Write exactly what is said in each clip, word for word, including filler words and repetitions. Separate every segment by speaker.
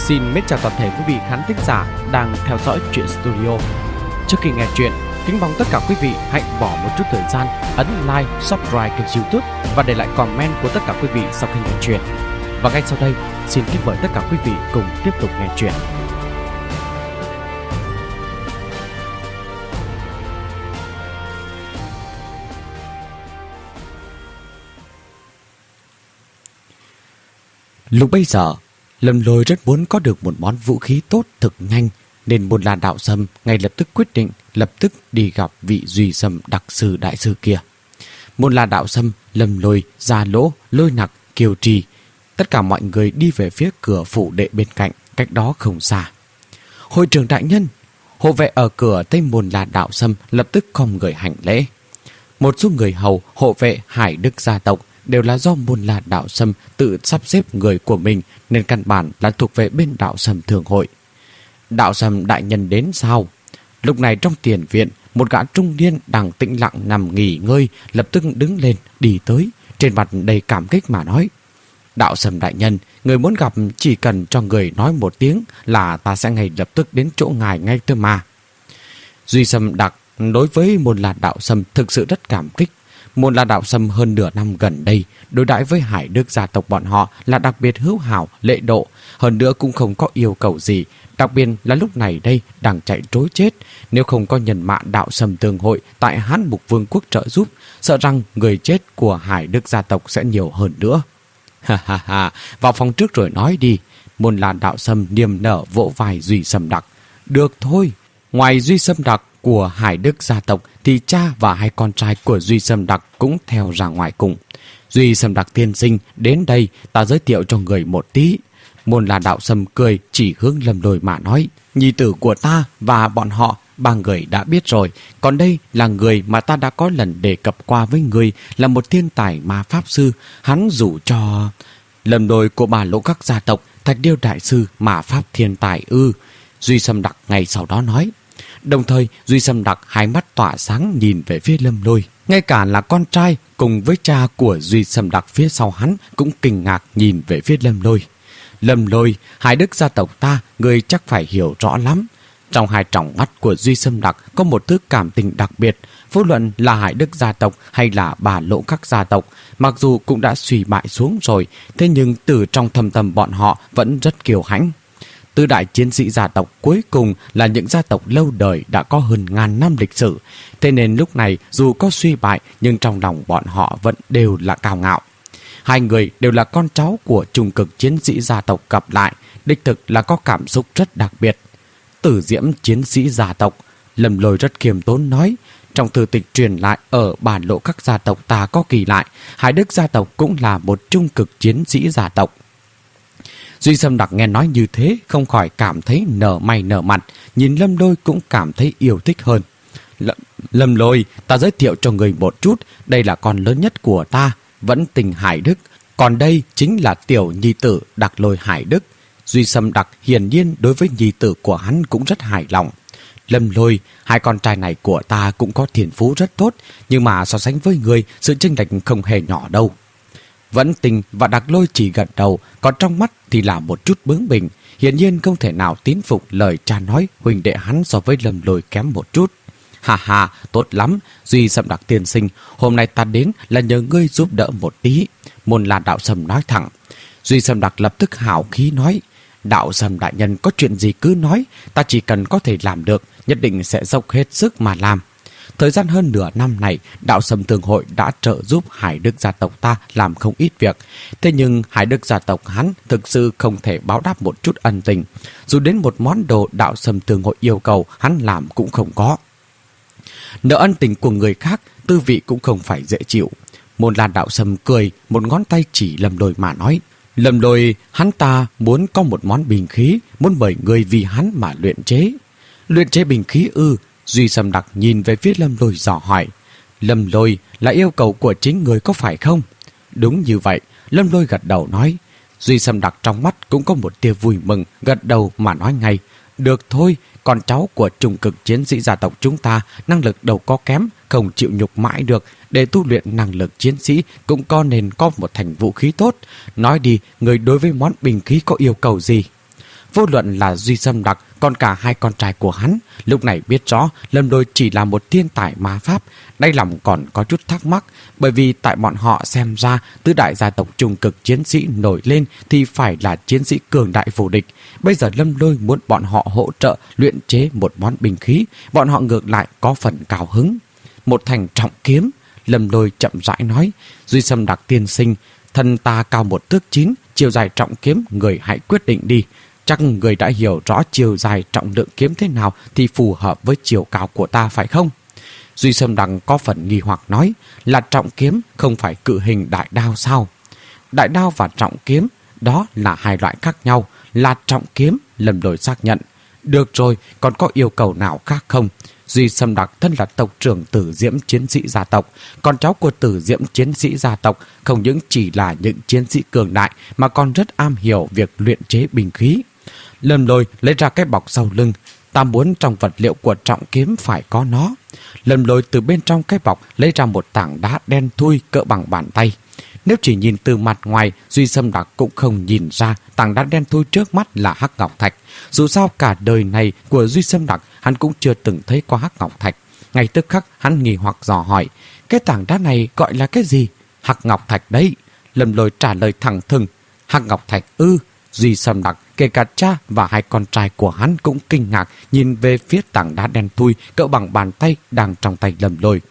Speaker 1: Xin mến chào toàn thể quý vị khán thính giả đang theo dõi Truyện Studio. Trước khi nghe chuyện, kính mong tất cả quý vị hãy bỏ một chút thời gian ấn like, subscribe kênh YouTube và để lại comment của tất cả quý vị sau khi nghe chuyện. Và ngay sau đây, xin kính mời tất cả quý vị cùng tiếp tục nghe chuyện. Lúc bây giờ, Lâm Lôi rất muốn có được một món vũ khí tốt thực nhanh, nên Môn La Đạo Sâm ngay lập tức quyết định lập tức đi gặp vị Duy Sâm đặc sư đại sư kia. Môn La Đạo Sâm, Lâm Lôi, Gia Lỗ, Lôi Nặc, Kiều Trì, tất cả mọi người đi về phía cửa phụ đệ bên cạnh, cách đó không xa. Hội trưởng đại nhân! Hộ vệ ở cửa thấy Môn La Đạo Sâm lập tức không người hành lễ. Một số người hầu hộ vệ Hải Đức gia tộc đều là do Môn La Đạo Sâm tự sắp xếp người của mình, nên căn bản là thuộc về bên Đạo Sâm thường hội. Đạo Sâm đại nhân đến sao? Lúc này trong tiền viện, một gã trung niên đang tĩnh lặng nằm nghỉ ngơi lập tức đứng lên đi tới, trên mặt đầy cảm kích mà nói: Đạo Sâm đại nhân, người muốn gặp chỉ cần cho người nói một tiếng là ta sẽ ngay lập tức đến chỗ ngài ngay thôi mà. Duy Sâm đặc đối với Môn La Đạo Sâm thực sự rất cảm kích. Môn La Đạo Sâm hơn nửa năm gần đây đối đãi với Hải Đức gia tộc bọn họ là đặc biệt hữu hảo, lễ độ, hơn nữa cũng không có yêu cầu gì. Đặc biệt là lúc này đây đang chạy trối chết, nếu không có nhân mã Đạo Sâm Tương hội tại Hán Mục Vương quốc trợ giúp, sợ rằng người chết của Hải Đức gia tộc sẽ nhiều hơn nữa. Ha ha ha, vào phòng trước rồi nói đi. Môn La Đạo Sâm niềm nở vỗ vai Duy Sâm đặc. Được thôi. Ngoài Duy Sâm đặc của Hải Đức gia tộc thì cha và hai con trai của Duy Sâm đặc cũng theo ra ngoài cùng. Duy Sâm đặc tiên sinh, đến đây ta giới thiệu cho người một tí. Môn La Đạo Sâm cười chỉ hướng Lâm Lôi mà nói: Nhi tử của ta và bọn họ ba người đã biết rồi, còn đây là người mà ta đã có lần đề cập qua với người, là một thiên tài ma pháp sư. Hắn rủ cho Lâm Lôi của bà Lỗ các gia tộc Thạch Điêu đại sư ma pháp thiên tài ư? Duy Sâm đặc ngay sau đó nói. Đồng thời Duy Sâm đặc hai mắt tỏa sáng nhìn về phía Lâm Lôi. Ngay cả là con trai cùng với cha của Duy Sâm đặc phía sau hắn cũng kinh ngạc nhìn về phía Lâm Lôi. Lâm Lôi, Hải Đức gia tộc ta, người chắc phải hiểu rõ lắm. Trong hai tròng mắt của Duy Sâm đặc có một thứ cảm tình đặc biệt. Vô luận là Hải Đức gia tộc hay là bà Lỗ các gia tộc, mặc dù cũng đã suy bại xuống rồi, thế nhưng từ trong thâm tâm bọn họ vẫn rất kiêu hãnh. Tứ đại chiến sĩ gia tộc cuối cùng là những gia tộc lâu đời đã có hơn ngàn năm lịch sử, thế nên lúc này dù có suy bại nhưng trong lòng bọn họ vẫn đều là cao ngạo. Hai người đều là con cháu của trung cực chiến sĩ gia tộc gặp lại, đích thực là có cảm xúc rất đặc biệt. Tử Diễm chiến sĩ gia tộc, Lâm Lôi rất khiêm tốn nói. Trong thư tịch truyền lại ở bản lộ các gia tộc ta có ghi lại, Hải Đức gia tộc cũng là một trung cực chiến sĩ gia tộc. Duy Sâm đặc nghe nói như thế không khỏi cảm thấy nở mày nở mặt, nhìn Lâm Lôi cũng cảm thấy yêu thích hơn. L- Lâm Lôi, ta giới thiệu cho người một chút, đây là con lớn nhất của ta, vẫn tình Hải Đức, còn đây chính là tiểu nhi tử Đặc Lôi Hải Đức. Duy Sâm đặc hiển nhiên đối với nhi tử của hắn cũng rất hài lòng. Lâm Lôi, hai con trai này của ta cũng có thiên phú rất tốt, nhưng mà so sánh với người, sự chênh lệch không hề nhỏ đâu. Vẫn Tình và Đặc Lôi chỉ gật đầu, còn trong mắt thì là một chút bướng bỉnh, hiển nhiên không thể nào tín phục lời cha nói huynh đệ hắn so với Lâm Lôi kém một chút. Hà hà, tốt lắm, Duy Sâm đặc tiên sinh, hôm nay ta đến là nhờ ngươi giúp đỡ một tí. Môn La Đạo Sâm nói thẳng. Duy Sâm đặc lập tức hào khí nói: Đạo Sâm đại nhân có chuyện gì cứ nói, ta chỉ cần có thể làm được, nhất định sẽ dốc hết sức mà làm. Thời gian hơn nửa năm này, Đạo Sâm Tương hội đã trợ giúp Hải Đức gia tộc ta làm không ít việc. Thế nhưng Hải Đức gia tộc hắn thực sự không thể báo đáp một chút ân tình. Dù đến một món đồ Đạo Sâm Tương hội yêu cầu, hắn làm cũng không có. Nợ ân tình của người khác, tư vị cũng không phải dễ chịu. Môn La Đạo Sâm cười, một ngón tay chỉ Lâm Lôi mà nói: Lâm Lôi, hắn ta muốn có một món bình khí, muốn mời người vì hắn mà luyện chế. Luyện chế bình khí ư? Duy Sâm đặc nhìn về phía Lâm Lôi dò hỏi. Lâm Lôi, là yêu cầu của chính người có phải không? Đúng như vậy, Lâm Lôi gật đầu nói. Duy Sâm đặc trong mắt cũng có một tia vui mừng, gật đầu mà nói ngay: Được thôi, con cháu của trung cực chiến sĩ gia tộc chúng ta năng lực đâu có kém, không chịu nhục mãi được. Để tu luyện năng lực chiến sĩ cũng có nên có một thành vũ khí tốt. Nói đi, người đối với món bình khí có yêu cầu gì? Vô luận là Duy Sâm Đặc còn cả hai con trai của hắn lúc này biết rõ Lâm Lôi chỉ là một thiên tài ma pháp. Đáy lòng còn có chút thắc mắc, bởi vì tại bọn họ xem ra tứ đại gia tộc trung cực chiến sĩ nổi lên thì phải là chiến sĩ cường đại vô địch. Bây giờ Lâm Lôi muốn bọn họ hỗ trợ luyện chế một món binh khí, bọn họ ngược lại có phần cao hứng. Một thành trọng kiếm, Lâm Lôi chậm rãi nói. Duy Sâm Đặc tiên sinh, thân ta cao một thước chín, chiều dài trọng kiếm người hãy quyết định đi. Chắc người đã hiểu rõ chiều dài trọng lượng kiếm thế nào thì phù hợp với chiều cao của ta phải không? Duy Sâm Đằng có phần nghi hoặc nói, là trọng kiếm không phải cự hình đại đao sao? Đại đao và trọng kiếm đó là hai loại khác nhau. Là trọng kiếm, Lâm Lôi xác nhận. Được rồi, còn có yêu cầu nào khác không? Duy Sâm Đặc thân là tộc trưởng Tử Diễm chiến sĩ gia tộc, con cháu của Tử Diễm chiến sĩ gia tộc không những chỉ là những chiến sĩ cường đại mà còn rất am hiểu việc luyện chế binh khí. Lâm Lôi lấy ra cái bọc sau lưng. Ta muốn trong vật liệu của trọng kiếm phải có nó. Lâm Lôi từ bên trong cái bọc lấy ra một tảng đá đen thui cỡ bằng bàn tay. Nếu chỉ nhìn từ mặt ngoài, Duy Sâm Đặc cũng không nhìn ra tảng đá đen thui trước mắt là hắc ngọc thạch. Dù sao cả đời này của Duy Sâm Đặc hắn cũng chưa từng thấy qua hắc ngọc thạch. Ngay tức khắc hắn nghi hoặc dò hỏi, cái tảng đá này gọi là cái gì? Hắc ngọc thạch đấy. Lâm Lôi trả lời thẳng thừng. Hắc ngọc thạch ư? Duy Sâm Đặc, kể cả cha và hai con trai của hắn cũng kinh ngạc nhìn về phía tảng đá đen thui cỡ bằng bàn tay đang trong tay Lâm Lôi.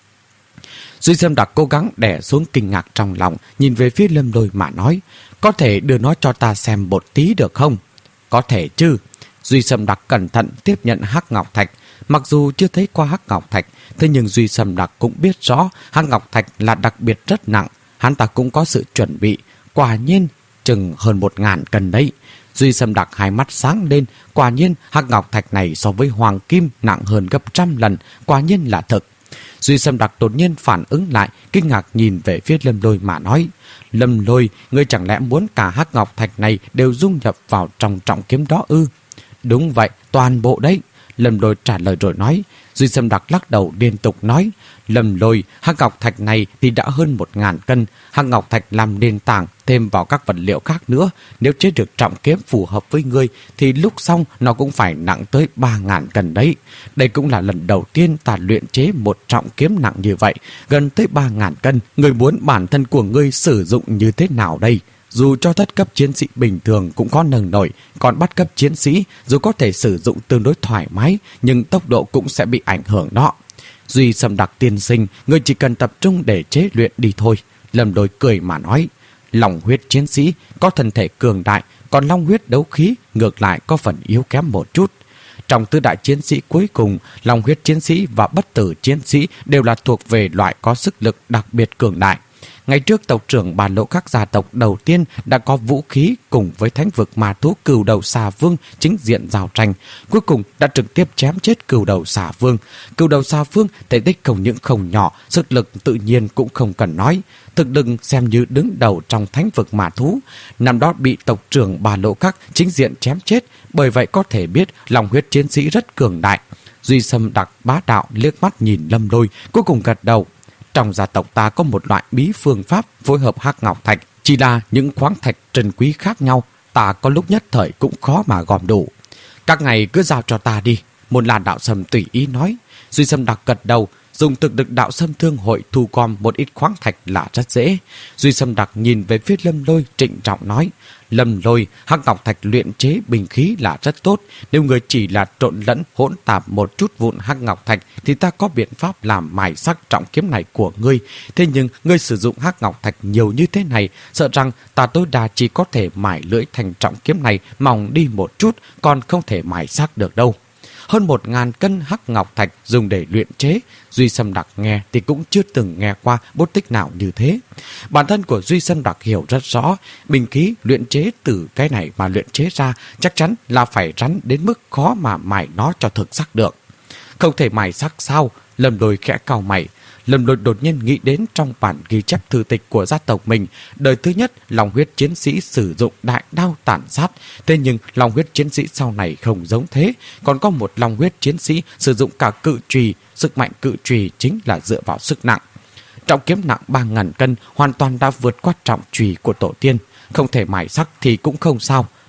Speaker 1: Duy Sâm Đặc cố gắng đè xuống kinh ngạc trong lòng, nhìn về phía Lâm Lôi mà nói, có thể đưa nó cho ta xem một tí được không? Có thể chứ. Duy Sâm Đặc cẩn thận tiếp nhận hắc ngọc thạch. Mặc dù chưa thấy qua hắc ngọc thạch, thế nhưng Duy Sâm Đặc cũng biết rõ hắc ngọc thạch là đặc biệt rất nặng. Hắn ta cũng có sự chuẩn bị. Quả nhiên chừng hơn một ngàn cân đấy. Duy Sâm Đặc hai mắt sáng lên. Quả nhiên hắc ngọc thạch này so với hoàng kim nặng hơn gấp trăm lần. Quả nhiên là thực. Duy Sâm Đặc đột nhiên phản ứng lại, kinh ngạc nhìn về phía Lâm Lôi mà nói, Lâm Lôi, ngươi chẳng lẽ muốn cả hắc ngọc thạch này đều dung nhập vào trong trọng kiếm đó ư? Đúng vậy, toàn bộ đấy. Lâm Lôi trả lời rồi nói. Duy Sâm Đặc lắc đầu liên tục nói, Lâm Lôi, hắc ngọc thạch này thì đã hơn một ngàn cân. Hắc ngọc thạch làm nền tảng, thêm vào các vật liệu khác nữa. Nếu chế được trọng kiếm phù hợp với ngươi thì lúc xong nó cũng phải nặng tới ba ngàn cân đấy. Đây cũng là lần đầu tiên ta luyện chế một trọng kiếm nặng như vậy, gần tới ba ngàn cân. Ngươi muốn bản thân của ngươi sử dụng như thế nào đây? Dù cho thất cấp chiến sĩ bình thường cũng có nâng nổi, còn bắt cấp chiến sĩ dù có thể sử dụng tương đối thoải mái, nhưng tốc độ cũng sẽ bị ảnh hưởng đó. Duy Sâm Đặc tiên sinh, ngươi chỉ cần tập trung để chế luyện đi thôi. Lâm Lôi cười mà nói, lòng huyết chiến sĩ có thân thể cường đại, còn long huyết đấu khí ngược lại có phần yếu kém một chút. Trong tứ đại chiến sĩ cuối cùng, long huyết chiến sĩ và bất tử chiến sĩ đều là thuộc về loại có sức lực đặc biệt cường đại. Ngày trước tộc trưởng Bàn Lộ các gia tộc đầu tiên đã có vũ khí cùng với thánh vực ma thú cừu đầu xà vương chính diện giao tranh, cuối cùng đã trực tiếp chém chết cừu đầu xà vương. Cừu đầu xà vương thể tích không những không nhỏ, sức lực tự nhiên cũng không cần nói, thực lực xem như đứng đầu trong thánh vực ma thú. Năm đó bị tộc trưởng Bàn Lộ các chính diện chém chết, bởi vậy có thể biết lòng huyết chiến sĩ rất cường đại. Duy Sâm Đặc bá đạo liếc mắt nhìn Lâm Lôi, cuối cùng gật đầu. Trong gia tộc ta có một loại bí phương pháp phối hợp hắc ngọc thạch, chỉ là những khoáng thạch trân quý khác nhau, ta có lúc nhất thời cũng khó mà gom đủ. Các ngày cứ giao cho ta đi. Một làn đạo sâm tùy ý nói. Duy Sâm Đặc gật đầu, dùng thực lực đạo sâm thương hội thu gom một ít khoáng thạch là rất dễ. Duy Sâm Đặc nhìn về phía Lâm Lôi trịnh trọng nói, Lâm Lôi, hắc ngọc thạch luyện chế bình khí là rất tốt. Nếu người chỉ là trộn lẫn hỗn tạp một chút vụn hắc ngọc thạch thì ta có biện pháp làm mài sắc trọng kiếm này của ngươi. Thế nhưng ngươi sử dụng hắc ngọc thạch nhiều như thế này, sợ rằng ta tối đa chỉ có thể mài lưỡi thành trọng kiếm này mỏng đi một chút, còn không thể mài sắc được đâu. Hơn một ngàn cân hắc ngọc thạch dùng để luyện chế, Duy Sâm Đặc nghe thì cũng chưa từng nghe qua bút tích nào như thế. Bản thân của Duy Sâm Đặc hiểu rất rõ, bình khí luyện chế từ cái này mà luyện chế ra chắc chắn là phải rắn đến mức khó mà mài nó cho thực sắc được. Không thể mài sắc sao? Lâm Lôi khẽ cau mày. Lâm Lôi đột nhiên nghĩ đến trong bản ghi chép thư tịch của gia tộc mình, đời thứ nhất lòng huyết chiến sĩ sử dụng đại đao tàn sát. Thế nhưng lòng huyết chiến sĩ sau này không giống thế, còn có một lòng huyết chiến sĩ sử dụng cả cự chùy. Sức mạnh cự chùy chính là dựa vào sức nặng. Trọng kiếm nặng ba ngàn cân hoàn toàn đã vượt qua trọng chùy của tổ tiên. Không thể mài sắc thì cũng không sao.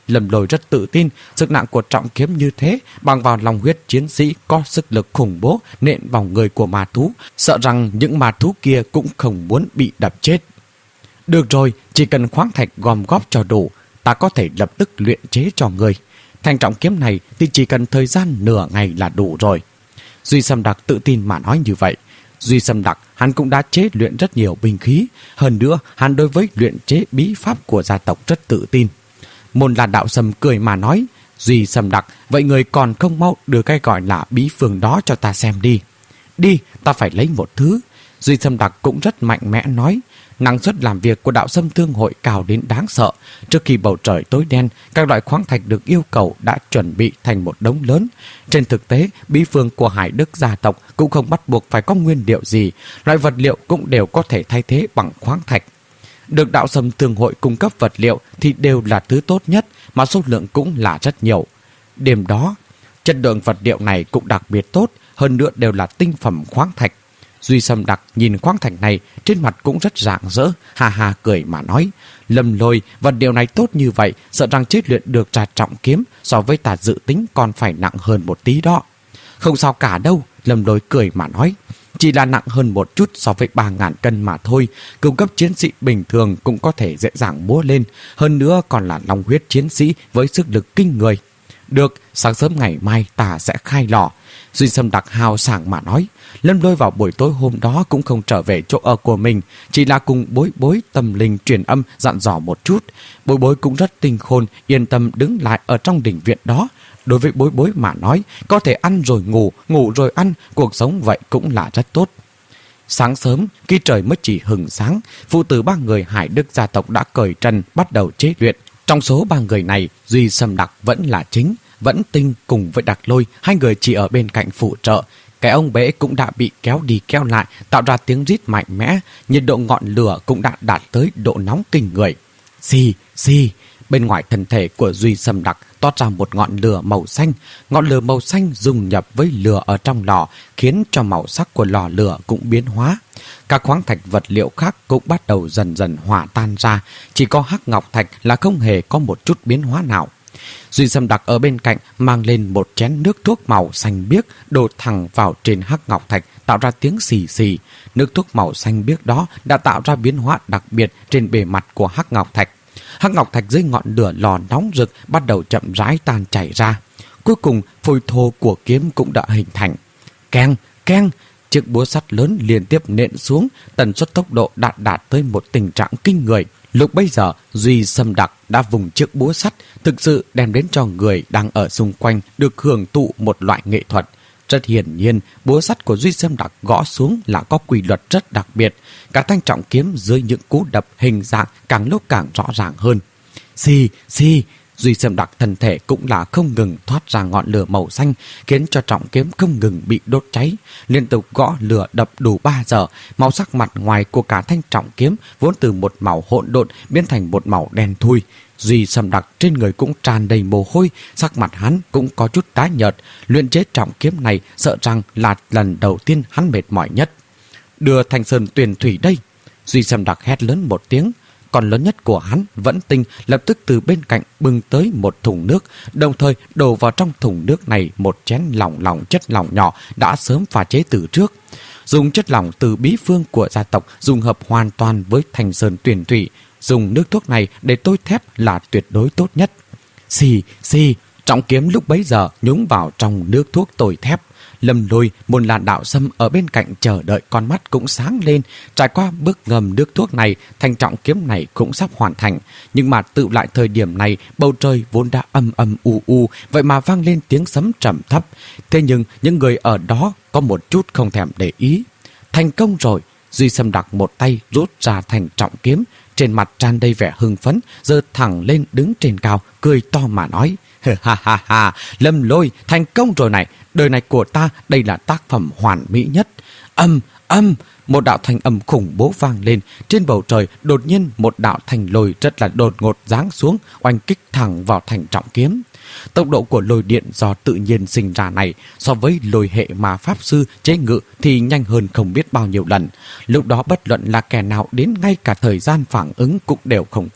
Speaker 1: Lâm Lôi rất tự tin, sức nặng của trọng kiếm như thế bằng vào lòng huyết chiến sĩ có sức lực khủng bố nện vào người của ma thú, sợ rằng những ma thú kia cũng không muốn bị đập chết. Được rồi, chỉ cần khoáng thạch gom góp cho đủ, ta có thể lập tức luyện chế cho người. Thanh trọng kiếm này thì chỉ cần thời gian nửa ngày là đủ rồi. Duy Sâm Đặc tự tin mà nói như vậy. Duy Sâm Đặc, hắn cũng đã chế luyện rất nhiều binh khí. Hơn nữa, hắn đối với luyện chế bí pháp của gia tộc rất tự tin. Môn La Đạo Sâm cười mà nói, Duy Sâm Đặc, vậy người còn không mau đưa cái gọi là bí phương đó cho ta xem đi. Đi, ta phải lấy một thứ. Duy Sâm Đặc cũng rất mạnh mẽ nói, năng suất làm việc của Đạo Sâm Thương hội cao đến đáng sợ. Trước khi bầu trời tối đen, các loại khoáng thạch được yêu cầu đã chuẩn bị thành một đống lớn. Trên thực tế, bí phương của Hải Đức gia tộc cũng không bắt buộc phải có nguyên liệu gì, loại vật liệu cũng đều có thể thay thế bằng khoáng thạch. Được Đạo Sâm Thương hội cung cấp vật liệu thì đều là thứ tốt nhất, mà số lượng cũng là rất nhiều. Đêm đó, chất lượng vật liệu này cũng đặc biệt tốt, hơn nữa đều là tinh phẩm khoáng thạch. Duy Sâm Đặc nhìn khoáng thạch này, trên mặt cũng rất rạng rỡ, ha ha cười mà nói, Lâm Lôi, vật liệu này tốt như vậy, sợ rằng chế luyện được ra trọng kiếm so với ta dự tính còn phải nặng hơn một tí đó. Không sao cả đâu, Lâm Lôi cười mà nói, chỉ là nặng hơn một chút so với ba ngàn cân mà thôi, cung cấp chiến sĩ bình thường cũng có thể dễ dàng múa lên, hơn nữa còn là long huyết chiến sĩ với sức lực kinh người. Được, sáng sớm ngày mai ta sẽ khai lò. Duy Sâm Đặc hào sảng mà nói. Lâm Lôi vào buổi tối hôm đó cũng không trở về chỗ ở của mình, chỉ là cùng Bối Bối tâm linh truyền âm dặn dò một chút. Bối Bối cũng rất tinh khôn, yên tâm đứng lại ở trong đình viện đó. Đối với Bối Bối mà nói, có thể ăn rồi ngủ, ngủ rồi ăn, cuộc sống vậy cũng là rất tốt. Sáng sớm, khi trời mới chỉ hừng sáng, phụ tử ba người Hải Đức gia tộc đã cởi trần bắt đầu chế luyện. Trong số ba người này, Duy Sâm Đặc vẫn là chính, vẫn tinh cùng với Đặc Lôi, hai người chỉ ở bên cạnh phụ trợ. Cái ông bể cũng đã bị kéo đi kéo lại, tạo ra tiếng rít mạnh mẽ, nhiệt độ ngọn lửa cũng đã đạt tới độ nóng kinh người. Xì, xì, bên ngoài thân thể của Duy Sâm Đặc toát ra một ngọn lửa màu xanh. Ngọn lửa màu xanh dung nhập với lửa ở trong lò, khiến cho màu sắc của lò lửa cũng biến hóa. Các khoáng thạch vật liệu khác cũng bắt đầu dần dần hòa tan ra, chỉ có hắc ngọc thạch là không hề có một chút biến hóa nào. Duy Sâm Đặc ở bên cạnh mang lên một chén nước thuốc màu xanh biếc đổ thẳng vào trên hắc ngọc thạch, tạo ra tiếng xì xì. Nước thuốc màu xanh biếc đó đã tạo ra biến hóa đặc biệt trên bề mặt của hắc ngọc thạch. Hắc ngọc thạch dưới ngọn lửa lò nóng rực bắt đầu chậm rãi tan chảy ra. Cuối cùng, phôi thô của kiếm cũng đã hình thành. Keng, keng, chiếc búa sắt lớn liên tiếp nện xuống, tần suất tốc độ đạt đạt tới một tình trạng kinh người. Lúc bây giờ, Duy Sâm Đặc đã vùng chiếc búa sắt, thực sự đem đến cho người đang ở xung quanh được hưởng thụ một loại nghệ thuật. Rất hiển nhiên, búa sắt của Duy Sâm Đặc gõ xuống là có quy luật rất đặc biệt. Cả thanh trọng kiếm dưới những cú đập hình dạng càng lúc càng rõ ràng hơn. Xì, xì, Duy Sâm Đặc thân thể cũng là không ngừng thoát ra ngọn lửa màu xanh, khiến cho trọng kiếm không ngừng bị đốt cháy. Liên tục gõ lửa đập đủ ba giờ, màu sắc mặt ngoài của cả thanh trọng kiếm vốn từ một màu hỗn độn biến thành một màu đen thui. Duy Sâm Đặc trên người cũng tràn đầy mồ hôi, sắc mặt hắn cũng có chút tái nhợt. Luyện chế trọng kiếm này sợ rằng là lần đầu tiên hắn mệt mỏi nhất. Đưa Thanh Sơn Tuyền Thủy đây! Duy Sâm Đặc hét lớn một tiếng. Còn lớn nhất của hắn vẫn tinh lập tức từ bên cạnh bưng tới một thùng nước, đồng thời đổ vào trong thùng nước này một chén lỏng lỏng chất lỏng nhỏ đã sớm pha chế từ trước. Dùng chất lỏng từ bí phương của gia tộc dùng hợp hoàn toàn với Thanh Sơn Tuyền Thủy, dùng nước thuốc này để tôi thép là tuyệt đối tốt nhất. Xì, xì, trọng kiếm lúc bấy giờ nhúng vào trong nước thuốc tồi thép. Lâm Lôi, Môn La Đạo Sâm ở bên cạnh chờ đợi, con mắt cũng sáng lên. Trải qua bước ngầm nước thuốc này, thanh trọng kiếm này cũng sắp hoàn thành. Nhưng mà tự lại thời điểm này, bầu trời vốn đã âm âm u u, vậy mà vang lên tiếng sấm trầm thấp. Thế nhưng những người ở đó có một chút không thèm để ý. Thành công rồi! Duy Sâm Đặc một tay rút ra thành trọng kiếm, trên mặt tràn đầy vẻ hưng phấn, giơ thẳng lên đứng trên cao, cười to mà nói: ha ha ha, Lâm Lôi, thành công rồi này, đời này của ta đây là tác phẩm hoàn mỹ nhất. Âm, âm, một đạo thanh âm khủng bố vang lên, trên bầu trời đột nhiên một đạo thanh lôi rất là đột ngột giáng xuống, oanh kích thẳng vào thành trọng kiếm. Tốc độ của lôi điện do tự nhiên sinh ra này so với lôi hệ mà pháp sư chế ngự thì nhanh hơn không biết bao nhiêu lần. Lúc đó bất luận là kẻ nào đến ngay cả thời gian phản ứng cũng đều không có.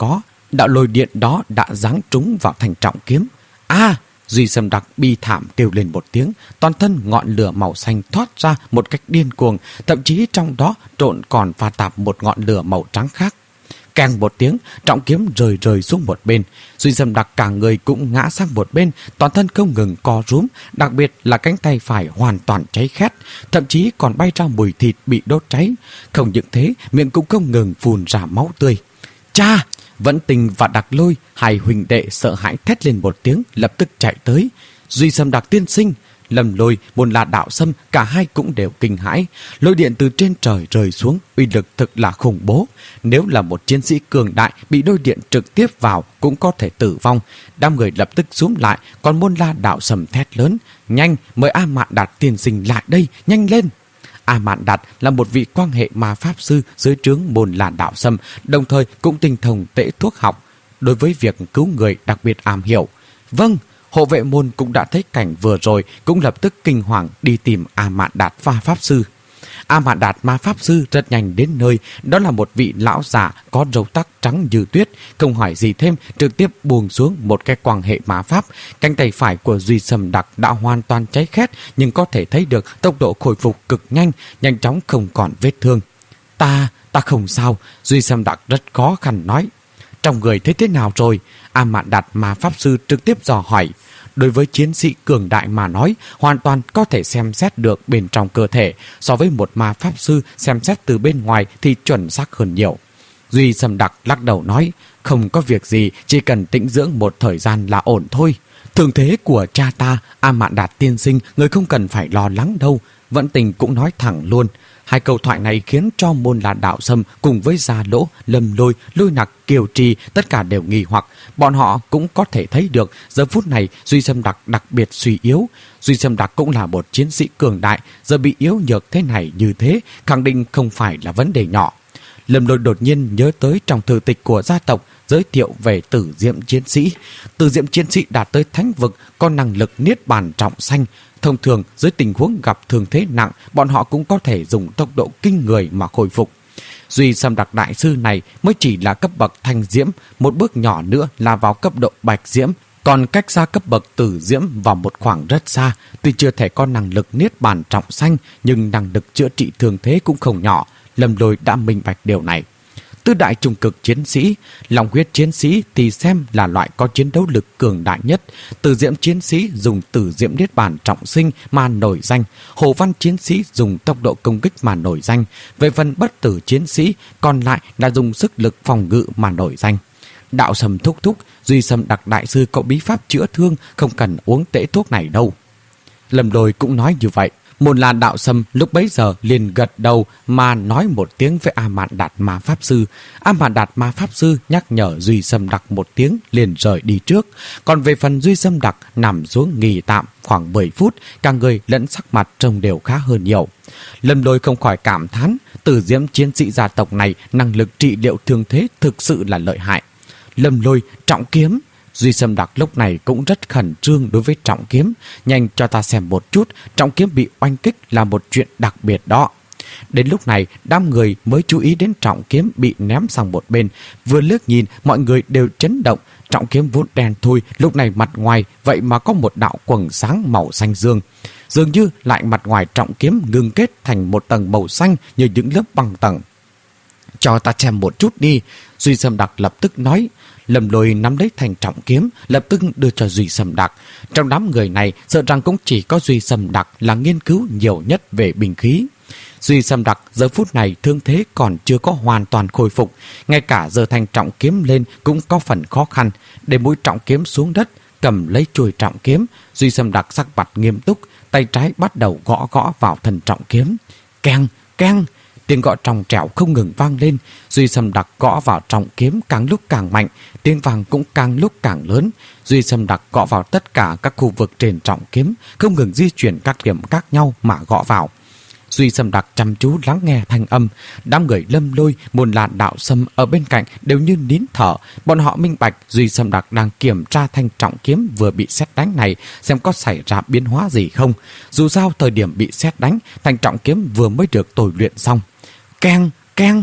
Speaker 1: Đạo lôi điện đó đã giáng trúng vào thanh trọng kiếm. A! Duy Sâm Đặc bi thảm kêu lên một tiếng, toàn thân ngọn lửa màu xanh thoát ra một cách điên cuồng, thậm chí trong đó trộn còn pha tạp một ngọn lửa màu trắng khác. Keng một tiếng, trọng kiếm rơi rơi xuống một bên. Duy Sâm Đặc cả người cũng ngã sang một bên, toàn thân không ngừng co rúm, đặc biệt là cánh tay phải hoàn toàn cháy khét, thậm chí còn bay ra mùi thịt bị đốt cháy. Không những thế, miệng cũng không ngừng phun ra máu tươi. Cha! Vẫn Tình và Đặc Lôi, hai huynh đệ sợ hãi thét lên một tiếng, lập tức chạy tới. Duy Sâm Đặc tiên sinh, Lâm Lôi, Bồn La Đạo Sâm, cả hai cũng đều kinh hãi. Lôi điện từ trên trời rơi xuống, uy lực thực là khủng bố. Nếu là một chiến sĩ cường đại bị lôi điện trực tiếp vào cũng có thể tử vong. Đám người lập tức xúm lại, còn Bồn La Đạo Sâm thét lớn: nhanh, mời A Mạn Đạt tiên sinh lại đây, nhanh lên! A Mạn Đạt là một vị quan hệ ma pháp sư dưới trướng Bồn La Đạo Sâm, đồng thời cũng tinh thông tễ thuốc học, đối với việc cứu người đặc biệt am hiểu. Vâng, hộ vệ môn cũng đã thấy cảnh vừa rồi, cũng lập tức kinh hoàng đi tìm A Mạn Đạt ma pháp sư. A Mạn Đạt ma pháp sư rất nhanh đến nơi, đó là một vị lão già có râu tóc trắng như tuyết, không hỏi gì thêm, trực tiếp buông xuống một cái quan hệ ma pháp. Cánh tay phải của Duy Sâm Đặc đã hoàn toàn cháy khét, nhưng có thể thấy được tốc độ khôi phục cực nhanh, nhanh chóng không còn vết thương. Ta, ta không sao, Duy Sâm Đặc rất khó khăn nói. Trong người thấy thế nào rồi? A Mạn Đạt ma pháp sư trực tiếp dò hỏi. Đối với chiến sĩ cường đại mà nói, hoàn toàn có thể xem xét được bên trong cơ thể, so với một ma pháp sư xem xét từ bên ngoài thì chuẩn xác hơn nhiều. Duy Sâm Đặc lắc đầu nói, không có việc gì, chỉ cần tĩnh dưỡng một thời gian là ổn thôi. Thương thế của cha ta, A Mạn Đạt tiên sinh, người không cần phải lo lắng đâu. Vẫn Tình cũng nói thẳng luôn. Hai câu thoại này khiến cho Bồn La Đạo Sâm cùng với Gia Lỗ, Lâm Lôi, Lôi Nặc, Kiều Trì tất cả đều nghi hoặc. Bọn họ cũng có thể thấy được giờ phút này Duy Sâm Đặc đặc biệt suy yếu. Duy Sâm Đặc cũng là một chiến sĩ cường đại, giờ bị yếu nhược thế này như thế, khẳng định không phải là vấn đề nhỏ. Lâm Lôi đột nhiên nhớ tới trong thư tịch của gia tộc giới thiệu về Tử Diệm chiến sĩ. Tử Diệm chiến sĩ đạt tới thánh vực, có năng lực niết bàn trọng sanh. Thông thường, dưới tình huống gặp thương thế nặng, bọn họ cũng có thể dùng tốc độ kinh người mà khôi phục. Duy Sâm Đặc đại sư này mới chỉ là cấp bậc thanh diễm, một bước nhỏ nữa là vào cấp độ bạch diễm, còn cách xa cấp bậc tử diễm vào một khoảng rất xa. Tuy chưa thể có năng lực niết bàn trọng sanh, nhưng năng lực chữa trị thương thế cũng không nhỏ. Lâm Lôi đã minh bạch điều này. Tứ đại trung cực chiến sĩ, Long huyết chiến sĩ thì xem là loại có chiến đấu lực cường đại nhất. Tử diễm chiến sĩ dùng tử diễm niết bàn trọng sinh mà nổi danh. Hồ văn chiến sĩ dùng tốc độ công kích mà nổi danh. Về phần bất tử chiến sĩ, còn lại là dùng sức lực phòng ngự mà nổi danh. Đạo Sâm thúc thúc, Duy Sâm Đặc đại sư có bí pháp chữa thương, không cần uống tễ thuốc này đâu. Lâm Lôi cũng nói như vậy. Bồn La Đạo Sâm lúc bấy giờ liền gật đầu mà nói một tiếng với A Mạn Đạt ma pháp sư. A Mạn Đạt ma pháp sư nhắc nhở Duy Sâm Đặc một tiếng liền rời đi trước. Còn về phần Duy Sâm Đặc nằm xuống nghỉ tạm khoảng mười phút, cả người lẫn sắc mặt trông đều khá hơn nhiều. Lâm Lôi không khỏi cảm thán, Tử Diễm chiến sĩ gia tộc này năng lực trị liệu thương thế thực sự là lợi hại. Lâm Lôi, trọng kiếm. Duy Sâm Đặc lúc này cũng rất khẩn trương đối với trọng kiếm. Nhanh cho ta xem một chút, trọng kiếm bị oanh kích là một chuyện đặc biệt đó. Đến lúc này, đám người mới chú ý đến trọng kiếm bị ném sang một bên. Vừa liếc nhìn, mọi người đều chấn động. Trọng kiếm vốn đen thui, lúc này mặt ngoài vậy mà có một đạo quầng sáng màu xanh dương. Dường như lại mặt ngoài trọng kiếm ngưng kết thành một tầng màu xanh như những lớp băng tầng. Cho ta xem một chút đi, Duy Sâm Đặc lập tức nói. Lâm Lôi nắm lấy thành trọng kiếm, lập tức đưa cho Duy Sâm Đặc. Trong đám người này, sợ rằng cũng chỉ có Duy Sâm Đặc là nghiên cứu nhiều nhất về binh khí. Duy Sâm Đặc giờ phút này thương thế còn chưa có hoàn toàn khôi phục, ngay cả giờ thành trọng kiếm lên cũng có phần khó khăn. Để mũi trọng kiếm xuống đất, cầm lấy chuôi trọng kiếm, Duy Sâm Đặc sắc mặt nghiêm túc, tay trái bắt đầu gõ gõ vào thân trọng kiếm. Keng, keng, tiếng gõ trong trẻo không ngừng vang lên. Duy Sâm Đặc gõ vào trọng kiếm càng lúc càng mạnh, tiếng vang cũng càng lúc càng lớn. Duy Sâm Đặc gõ vào tất cả các khu vực trên trọng kiếm, không ngừng di chuyển các điểm khác nhau mà gõ vào. Duy Sâm Đặc chăm chú lắng nghe thanh âm. Đám người Lâm Lôi, Bồn La Đạo Sâm ở bên cạnh đều như nín thở. Bọn họ minh bạch Duy Sâm Đặc đang kiểm tra thanh trọng kiếm vừa bị sét đánh này, xem có xảy ra biến hóa gì không. Dù sao thời điểm bị sét đánh, thanh trọng kiếm vừa mới được tôi luyện xong. Keng, keng,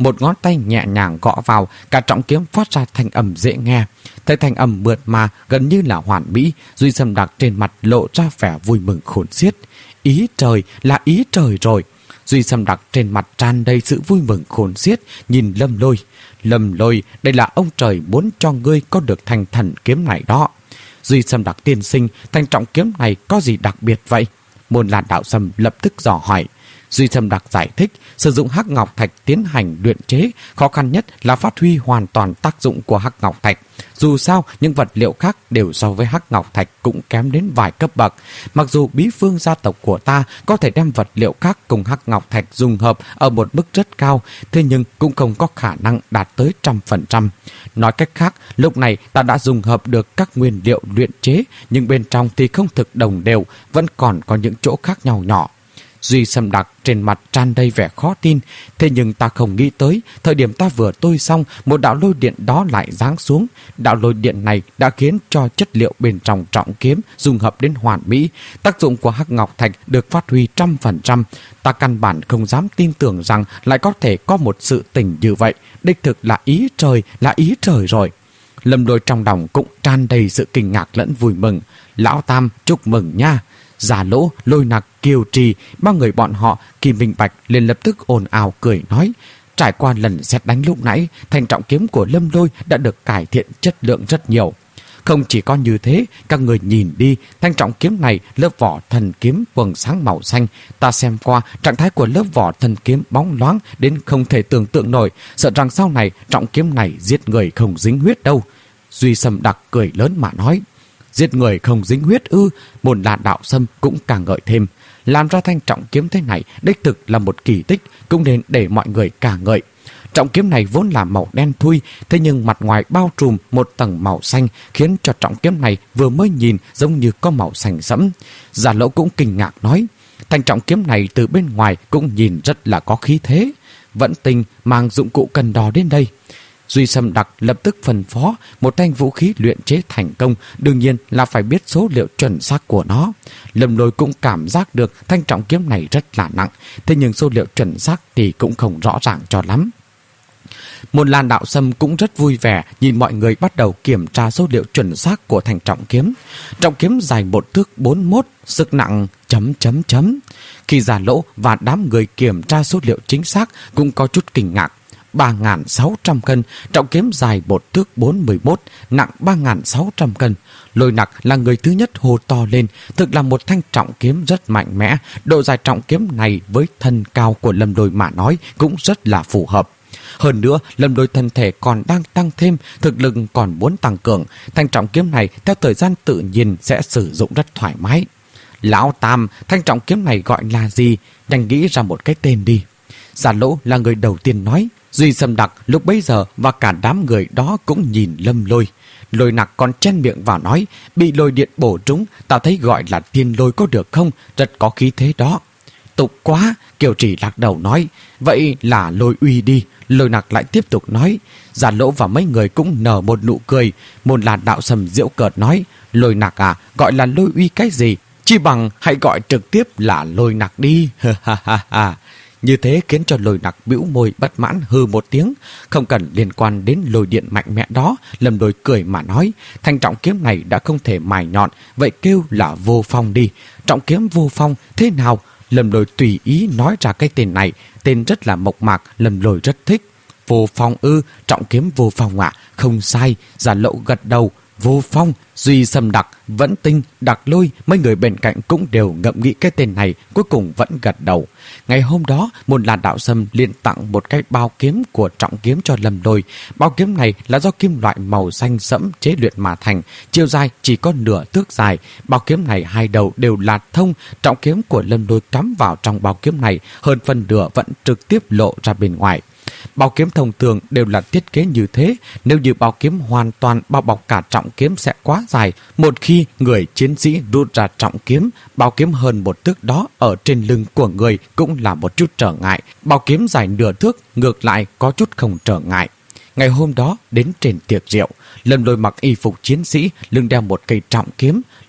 Speaker 1: một ngón tay nhẹ nhàng gõ vào, cả trọng kiếm phát ra thanh âm dễ nghe. Thấy thanh âm mượt mà gần như là hoàn mỹ, Duy Sâm Đặc trên mặt lộ ra vẻ vui mừng khôn xiết. Ý trời, là ý trời rồi. Duy Sâm Đặc trên mặt tràn đầy sự vui mừng khôn xiết, nhìn Lâm Lôi. Lâm Lôi, đây là ông trời muốn cho ngươi có được thanh thần kiếm này đó. Duy Sâm Đặc tiên sinh, thanh trọng kiếm này có gì đặc biệt vậy? Môn Lan Đạo Sâm lập tức dò hỏi. Duy Sâm Đặc giải thích, sử dụng hắc ngọc thạch tiến hành luyện chế, khó khăn nhất là phát huy hoàn toàn tác dụng của hắc ngọc thạch. Dù sao, những vật liệu khác đều so với hắc ngọc thạch cũng kém đến vài cấp bậc. Mặc dù bí phương gia tộc của ta có thể đem vật liệu khác cùng hắc ngọc thạch dung hợp ở một mức rất cao, thế nhưng cũng không có khả năng đạt tới trăm phần trăm. Nói cách khác, lúc này ta đã dung hợp được các nguyên liệu luyện chế, nhưng bên trong thì không thực đồng đều, vẫn còn có những chỗ khác nhau nhỏ. Duy Sâm Đặc trên mặt tràn đầy vẻ khó tin. Thế nhưng ta không nghĩ tới, thời điểm ta vừa tôi xong, một đạo lôi điện đó lại giáng xuống. Đạo lôi điện này đã khiến cho chất liệu bên trong trọng kiếm dung hợp đến hoàn mỹ. Tác dụng của hắc ngọc thạch được phát huy trăm phần trăm. Ta căn bản không dám tin tưởng rằng lại có thể có một sự tình như vậy. Đích thực là ý trời, là ý trời rồi. Lâm Lôi trong lòng cũng tràn đầy sự kinh ngạc lẫn vui mừng. Lão Tam, chúc mừng nha. Giả Lỗ, Lôi Nặc, Kiều Trì, ba người bọn họ, Kim Minh Bạch liền lập tức ồn ào cười nói. Trải qua lần sét đánh lúc nãy, thanh trọng kiếm của Lâm Lôi đã được cải thiện chất lượng rất nhiều. Không chỉ có như thế, các người nhìn đi, thanh trọng kiếm này lớp vỏ thần kiếm quầng sáng màu xanh. Ta xem qua, trạng thái của lớp vỏ thần kiếm bóng loáng đến không thể tưởng tượng nổi, sợ rằng sau này trọng kiếm này giết người không dính huyết đâu. Duy Sâm Đặc cười lớn mà nói. Giết người không dính huyết ư? Môn Lan Đạo Sâm cũng càng ngợi thêm. Làm ra thanh trọng kiếm thế này đích thực là một kỳ tích, cũng nên để mọi người ca ngợi. Trọng kiếm này vốn là màu đen thui, thế nhưng mặt ngoài bao trùm một tầng màu xanh, khiến cho trọng kiếm này vừa mới nhìn giống như có màu xanh sẫm. Giả Lỗ cũng kinh ngạc nói, thanh trọng kiếm này từ bên ngoài cũng nhìn rất là có khí thế. Vẫn Tinh mang dụng cụ cân đo đến đây. Duy Sâm Đặc lập tức phân phó, một thanh vũ khí luyện chế thành công, đương nhiên là phải biết số liệu chuẩn xác của nó. Lâm Lôi cũng cảm giác được thanh trọng kiếm này rất là nặng, thế nhưng số liệu chuẩn xác thì cũng không rõ ràng cho lắm. Môn Lan Đạo Sâm cũng rất vui vẻ nhìn mọi người bắt đầu kiểm tra số liệu chuẩn xác của thanh trọng kiếm. Trọng kiếm dài một thước bốn mốt, sức nặng chấm chấm chấm. Khi Giả Lỗ và đám người kiểm tra số liệu chính xác cũng có chút kinh ngạc. ba nghìn sáu trăm cân, trọng kiếm dài một thước bốn mươi mốt, nặng ba nghìn sáu trăm cân. Lôi Nặc là người thứ nhất hô to lên, thực là một thanh trọng kiếm rất mạnh mẽ. Độ dài trọng kiếm này với thân cao của Lâm Lôi mà nói cũng rất là phù hợp. Hơn nữa, Lâm Lôi thân thể còn đang tăng thêm, thực lực còn muốn tăng cường. Thanh trọng kiếm này theo thời gian tự nhiên sẽ sử dụng rất thoải mái. Lão Tam, thanh trọng kiếm này gọi là gì? Nhanh nghĩ ra một cái tên đi. Giả Lỗ là người đầu tiên nói. Duy Sâm Đặc lúc bấy giờ và cả đám người đó cũng nhìn Lâm Lôi. Lôi Nặc còn chen miệng vào nói, bị lôi điện bổ trúng, ta thấy gọi là thiên lôi có được không? Rất có khí thế đó. Tục quá, Kiều Trì lắc đầu nói, vậy là lôi uy đi. Lôi Nặc lại tiếp tục nói. Giả Lỗ và mấy người cũng nở một nụ cười. Môn Lan Đạo Sâm giễu cợt nói, Lôi Nặc à, gọi là lôi uy cái gì? Chi bằng hãy gọi trực tiếp là Lôi Nặc đi. Ha ha ha. Như thế khiến cho Lôi Nặc bĩu môi bất mãn hư một tiếng. Không cần liên quan đến lôi điện mạnh mẽ đó, Lâm Lôi cười mà nói, thanh trọng kiếm này đã không thể mài nhọn, vậy kêu là Vô Phong đi. Trọng kiếm Vô Phong thế nào? Lâm Lôi tùy ý nói ra cái tên này, tên rất là mộc mạc, Lâm Lôi rất thích. Vô Phong ư? Trọng kiếm Vô Phong ạ? À? Không sai. Giả Lỗ gật đầu. Vô Phong, Duy Sâm Đặc, Vẫn Tinh, Đặc Lôi, mấy người bên cạnh cũng đều ngậm nghĩ cái tên này, cuối cùng vẫn gật đầu. Ngày hôm đó, Môn Lan Đạo Sâm liền tặng một cái bao kiếm của trọng kiếm cho Lâm Lôi. Bao kiếm này là do kim loại màu xanh sẫm chế luyện mà thành, chiều dài chỉ có nửa thước dài. Bao kiếm này hai đầu đều là thông, trọng kiếm của Lâm Lôi cắm vào trong bao kiếm này, hơn phần nửa vẫn trực tiếp lộ ra bên ngoài. Bao kiếm thông thường đều là thiết kế như thế, nếu như bao kiếm hoàn toàn bao bọc cả trọng kiếm sẽ quá dài. Một khi người chiến sĩ rút ra trọng kiếm, bao kiếm hơn một thước đó ở trên lưng của người cũng là một chút trở ngại. Bao kiếm dài nửa thước ngược lại có chút không trở ngại. Ngày hôm đó đến trên tiệc rượu, Lâm Lôi mặc y phục chiến sĩ, lưng đeo một cây trọng kiếm.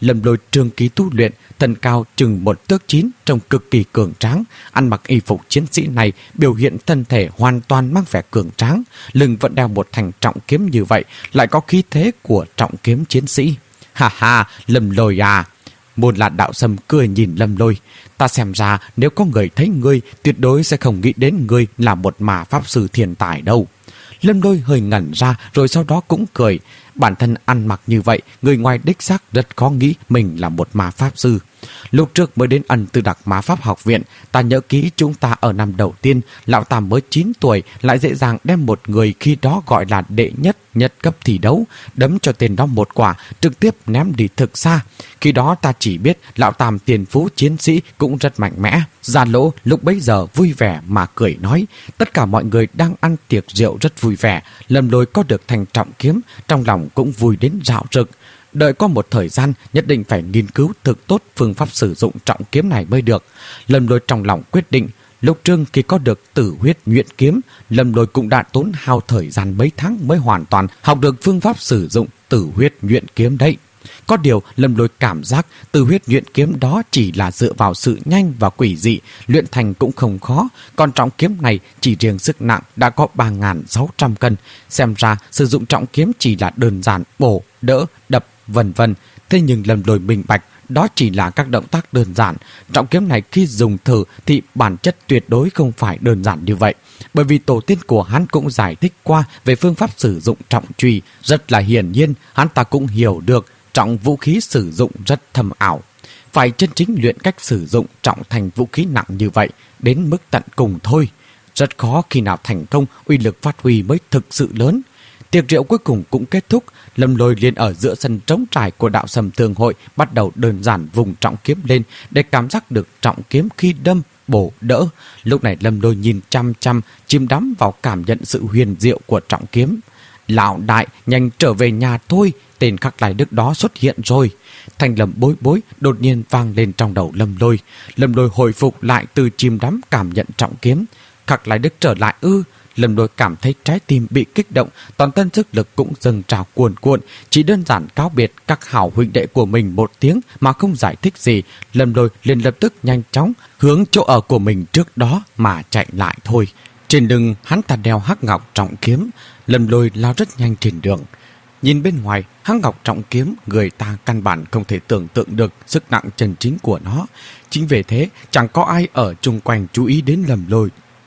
Speaker 1: Lâm Lôi trường kỳ tu luyện, thân cao chừng một tước chín, trông cực kỳ cường tráng. Ăn mặc y phục chiến sĩ này biểu hiện thân thể hoàn toàn mang vẻ cường tráng, lưng vẫn đeo một thanh trọng kiếm như vậy, lại có khí thế của trọng kiếm chiến sĩ. Ha ha, Lâm Lôi à! Môn Lạc Đạo Sâm cười nhìn Lâm Lôi. Ta xem ra nếu có người thấy ngươi, tuyệt đối sẽ không nghĩ đến ngươi là một mà pháp sư thiên tài đâu. Lâm Lôi hơi ngẩn ra rồi sau đó cũng cười. Bản thân ăn mặc như vậy, người ngoài đích xác rất khó nghĩ mình là một ma pháp sư. Lúc trước mới đến Ân Tư Đặc Ma Pháp Học Viện, ta nhớ kỹ chúng ta ở năm đầu tiên, lão Tam mới chín tuổi lại dễ dàng đem một người khi đó gọi là đệ nhất nhất cấp thi đấu, đấm cho tên đó một quả, trực tiếp ném đi thực xa. Khi đó ta chỉ biết lão Tam tiền phú chiến sĩ cũng rất mạnh mẽ. Gia Lỗ lúc bấy giờ vui vẻ mà cười nói. Tất cả mọi người đang ăn tiệc rượu rất vui vẻ. Lâm Lôi có được thành trọng kiếm, trong lòng cũng vui đến rạo rực. Đợi có một thời gian nhất định phải nghiên cứu thực tốt phương pháp sử dụng trọng kiếm này mới được. Lâm Lôi trong lòng quyết định. Lúc trương khi có được tử huyết nhuyễn kiếm, Lâm Lôi cũng đã tốn hao thời gian mấy tháng mới hoàn toàn học được phương pháp sử dụng tử huyết nhuyễn kiếm đấy. Có điều Lâm Lôi cảm giác tử huyết nhuyễn kiếm đó chỉ là dựa vào sự nhanh và quỷ dị, luyện thành cũng không khó. Còn trọng kiếm này chỉ riêng sức nặng đã có ba nghìn sáu trăm cân. Xem ra sử dụng trọng kiếm chỉ là đơn giản bổ, đỡ, đập, vân vân. Thế nhưng Lâm Lôi minh bạch đó chỉ là các động tác đơn giản. Trọng kiếm này khi dùng thử thì bản chất tuyệt đối không phải đơn giản như vậy. Bởi vì tổ tiên của hắn cũng giải thích qua về phương pháp sử dụng trọng chùy. Rất là hiển nhiên hắn ta cũng hiểu được trọng vũ khí sử dụng rất thâm ảo. Phải chân chính luyện cách sử dụng trọng thành vũ khí nặng như vậy đến mức tận cùng thôi. Rất khó khi nào thành công, uy lực phát huy mới thực sự lớn. Tiệc rượu cuối cùng cũng kết thúc. Lâm Lôi liền ở giữa sân trống trải của Đạo Sâm Thương Hội bắt đầu đơn giản vùng trọng kiếm lên để cảm giác được trọng kiếm khi đâm, bổ, đỡ. Lúc này Lâm Lôi nhìn chăm chăm, chìm đắm vào cảm nhận sự huyền diệu của trọng kiếm. Lão đại, nhanh trở về nhà thôi, tên Khắc Lai Đức đó xuất hiện rồi. Thanh lầm bối bối đột nhiên vang lên trong đầu Lâm Lôi. Lâm Lôi hồi phục lại từ chìm đắm cảm nhận trọng kiếm. Khắc Lai Đức trở lại ư? Lâm Lôi cảm thấy trái tim bị kích động, toàn thân sức lực cũng dâng trào cuồn cuộn. Chỉ đơn giản cáo biệt các hảo huynh đệ của mình một tiếng mà không giải thích gì, Lâm Lôi liền lập tức nhanh chóng hướng chỗ ở của mình trước đó mà chạy lại thôi. Trên đường hắn ta đeo hắc ngọc trọng kiếm. Lâm Lôi lao rất nhanh trên đường. Nhìn bên ngoài, hắc ngọc trọng kiếm, người ta căn bản không thể tưởng tượng được sức nặng chân chính của nó. Chính vì thế chẳng có ai ở chung quanh chú ý đến Lâm Lôi.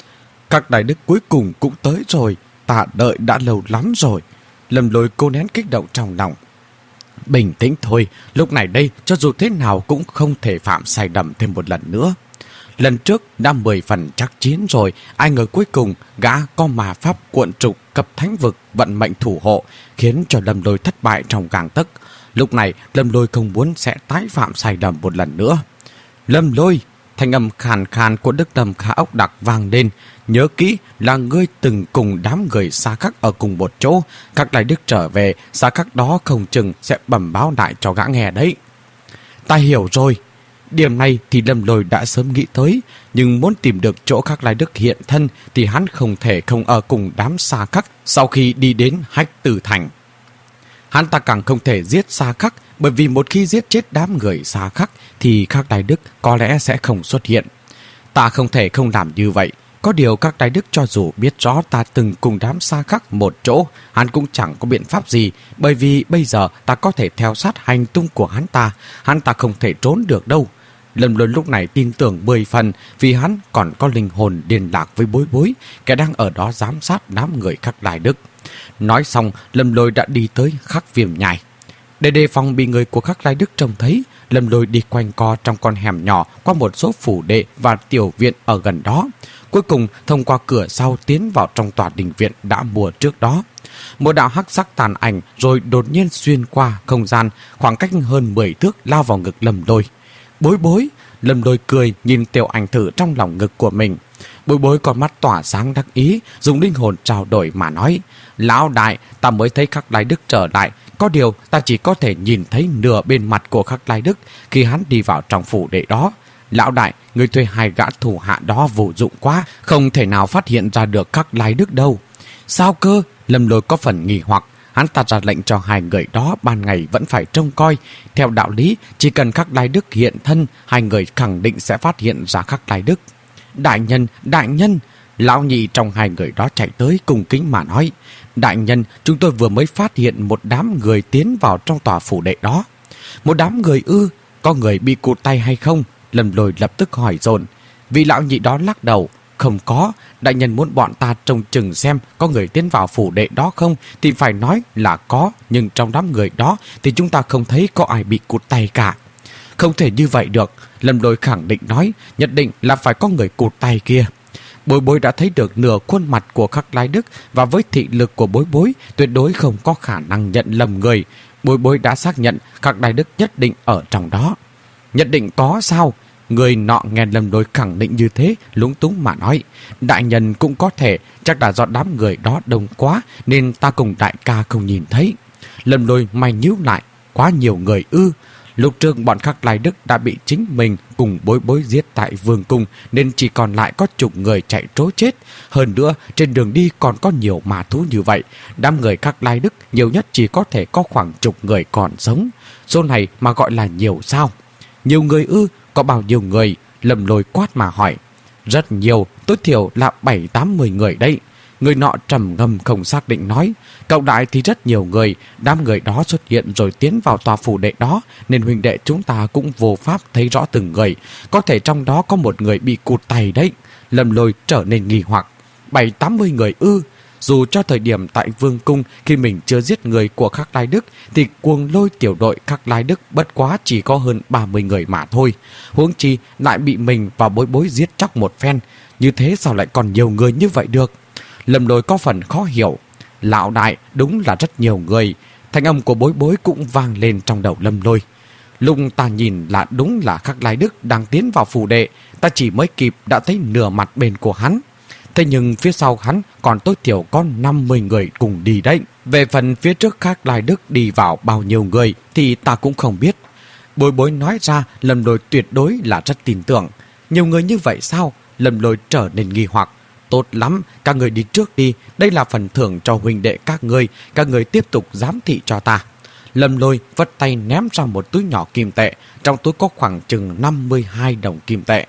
Speaker 1: Các đại đức cuối cùng cũng tới rồi, ta đợi đã lâu lắm rồi. Lâm Lôi cô nén kích động trong lòng. Bình tĩnh thôi, lúc này đây cho dù thế nào cũng không thể phạm sai lầm thêm một lần nữa. Lần trước đã mười phần chắc chiến rồi, ai ngờ cuối cùng gã có mà pháp cuộn trục cập thánh vực vận mệnh thủ hộ, khiến cho Lâm Lôi thất bại trong gang tấc. Lúc này Lâm Lôi không muốn sẽ tái phạm sai lầm một lần nữa. Lâm Lôi, thanh âm khàn khàn của Đức Lâm Khả Ốc Đặc vang lên. Nhớ kỹ là ngươi từng cùng đám người xa khắc ở cùng một chỗ. Các đại đức trở về, xa khắc đó không chừng sẽ bẩm báo lại cho gã nghe đấy. Ta hiểu rồi. Điểm này thì Lâm Lôi đã sớm nghĩ tới, nhưng muốn tìm được chỗ Khắc Lai Đức hiện thân thì hắn không thể không ở cùng đám xa khắc sau khi đi đến Hách Tử Thành. Hắn ta càng không thể giết xa khắc, bởi vì một khi giết chết đám người xa khắc thì Khắc Lai Đức có lẽ sẽ không xuất hiện. Ta không thể không làm như vậy. Có điều các đại đức cho dù biết rõ ta từng cùng đám xa khắc một chỗ, hắn cũng chẳng có biện pháp gì, bởi vì bây giờ ta có thể theo sát hành tung của hắn ta, hắn ta không thể trốn được đâu. Lâm Lôi lúc này tin tưởng mười phần vì hắn còn có linh hồn liên lạc với Bối Bối, kẻ đang ở đó giám sát đám người Khắc Lai Đức. Nói xong, Lâm Lôi đã đi tới Khắc Viêm Nhai. Để đề phòng bị người của Khắc Lai Đức trông thấy, Lâm Lôi đi quanh co trong con hẻm nhỏ qua một số phủ đệ và tiểu viện ở gần đó. Cuối cùng thông qua cửa sau tiến vào trong tòa đình viện đã mua trước đó. Một đạo hắc sắc tàn ảnh rồi đột nhiên xuyên qua không gian, khoảng cách hơn mười thước lao vào ngực Lâm Lôi. Bối Bối, Lâm Lôi cười nhìn tiểu ảnh thử trong lòng ngực của mình. Bối Bối con mắt tỏa sáng đắc ý, dùng linh hồn trao đổi mà nói: Lão đại, ta mới thấy Khắc Lai Đức trở lại, có điều ta chỉ có thể nhìn thấy nửa bên mặt của Khắc Lai Đức khi hắn đi vào trong phủ đệ đó. Lão đại, người thuê hai gã thủ hạ đó vô dụng quá, không thể nào phát hiện ra được Khắc Lai Đức đâu. Sao cơ? Lâm Lôi có phần nghi hoặc. hắn ta ra lệnh cho hai người đó ban ngày vẫn phải trông coi. Theo đạo lý, chỉ cần Khắc Lai Đức hiện thân, hai người khẳng định sẽ phát hiện ra Khắc Lai Đức. Đại nhân, đại nhân! Lão nhị trong hai người đó chạy tới cung kính mà nói: Đại nhân, chúng tôi vừa mới phát hiện một đám người tiến vào trong tòa phủ đệ đó. Một đám người ư? Có người bị cụt tay hay không? Lâm Lôi lập tức hỏi dồn. Vị lão nhị đó lắc đầu: Không có, đại nhân muốn bọn ta trông chừng xem có người tiến vào phủ đệ đó không thì phải nói là có, nhưng trong đám người đó thì chúng ta không thấy có ai bị cụt tay cả. Không thể như vậy được, Lâm Lôi khẳng định nói, nhất định là phải có người cụt tay kia. Bối Bối đã thấy được nửa khuôn mặt của Khắc Lai Đức, và với thị lực của Bối Bối tuyệt đối không có khả năng nhận lầm người. Bối Bối đã xác nhận Khắc Lai Đức nhất định ở trong đó. Nhất định có sao? Người nọ nghe Lâm Lôi khẳng định như thế, lúng túng mà nói: Đại nhân cũng có thể, chắc là do đám người đó đông quá nên ta cùng đại ca không nhìn thấy. Lâm Lôi mày nhíu lại: Quá nhiều người ư? Lúc trước bọn Khắc Lai Đức đã bị chính mình cùng Bối Bối giết tại vương cung, nên chỉ còn lại có chục người chạy trối chết. Hơn nữa, trên đường đi còn có nhiều ma thú như vậy. Đám người Khắc Lai Đức nhiều nhất chỉ có thể có khoảng chục người còn sống. Số này mà gọi là nhiều sao? Nhiều người ư? Có bao nhiêu người? Lâm Lôi quát mà hỏi. Rất nhiều, tối thiểu là bảy tám mươi người đấy. Người nọ trầm ngâm không xác định nói: Cộng đại thì rất nhiều người, đám người đó xuất hiện rồi tiến vào tòa phủ đệ đó, nên huynh đệ chúng ta cũng vô pháp thấy rõ từng người. Có thể trong đó có một người bị cụt tay đấy. Lâm Lôi trở nên nghi hoặc. Bảy tám mươi người ư? Dù cho thời điểm tại vương cung, khi mình chưa giết người của Khắc Lai Đức, thì Cuồng Lôi tiểu đội Khắc Lai Đức bất quá chỉ có hơn ba mươi người mà thôi. Huống chi lại bị mình và Bối Bối giết chóc một phen. Như thế sao lại còn nhiều người như vậy được? Lâm Lôi có phần khó hiểu. Lão đại, đúng là rất nhiều người. Thanh âm của Bối Bối cũng vang lên trong đầu Lâm Lôi. Lúc ta nhìn là đúng là Khắc Lai Đức đang tiến vào phủ đệ, ta chỉ mới kịp đã thấy nửa mặt bên của hắn. Thế nhưng phía sau hắn còn tối thiểu có năm mươi người cùng đi đấy. Về phần phía trước Khắc Lai Đức đi vào bao nhiêu người thì ta cũng không biết. Bối Bối nói ra, Lâm Lôi tuyệt đối là rất tin tưởng. Nhiều người như vậy sao? Lâm Lôi trở nên nghi hoặc. Tốt lắm, các người đi trước đi, đây là phần thưởng cho huynh đệ các người, các người tiếp tục giám thị cho ta. Lâm Lôi vất tay ném ra một túi nhỏ kim tệ, trong túi có khoảng chừng năm mươi hai đồng kim tệ.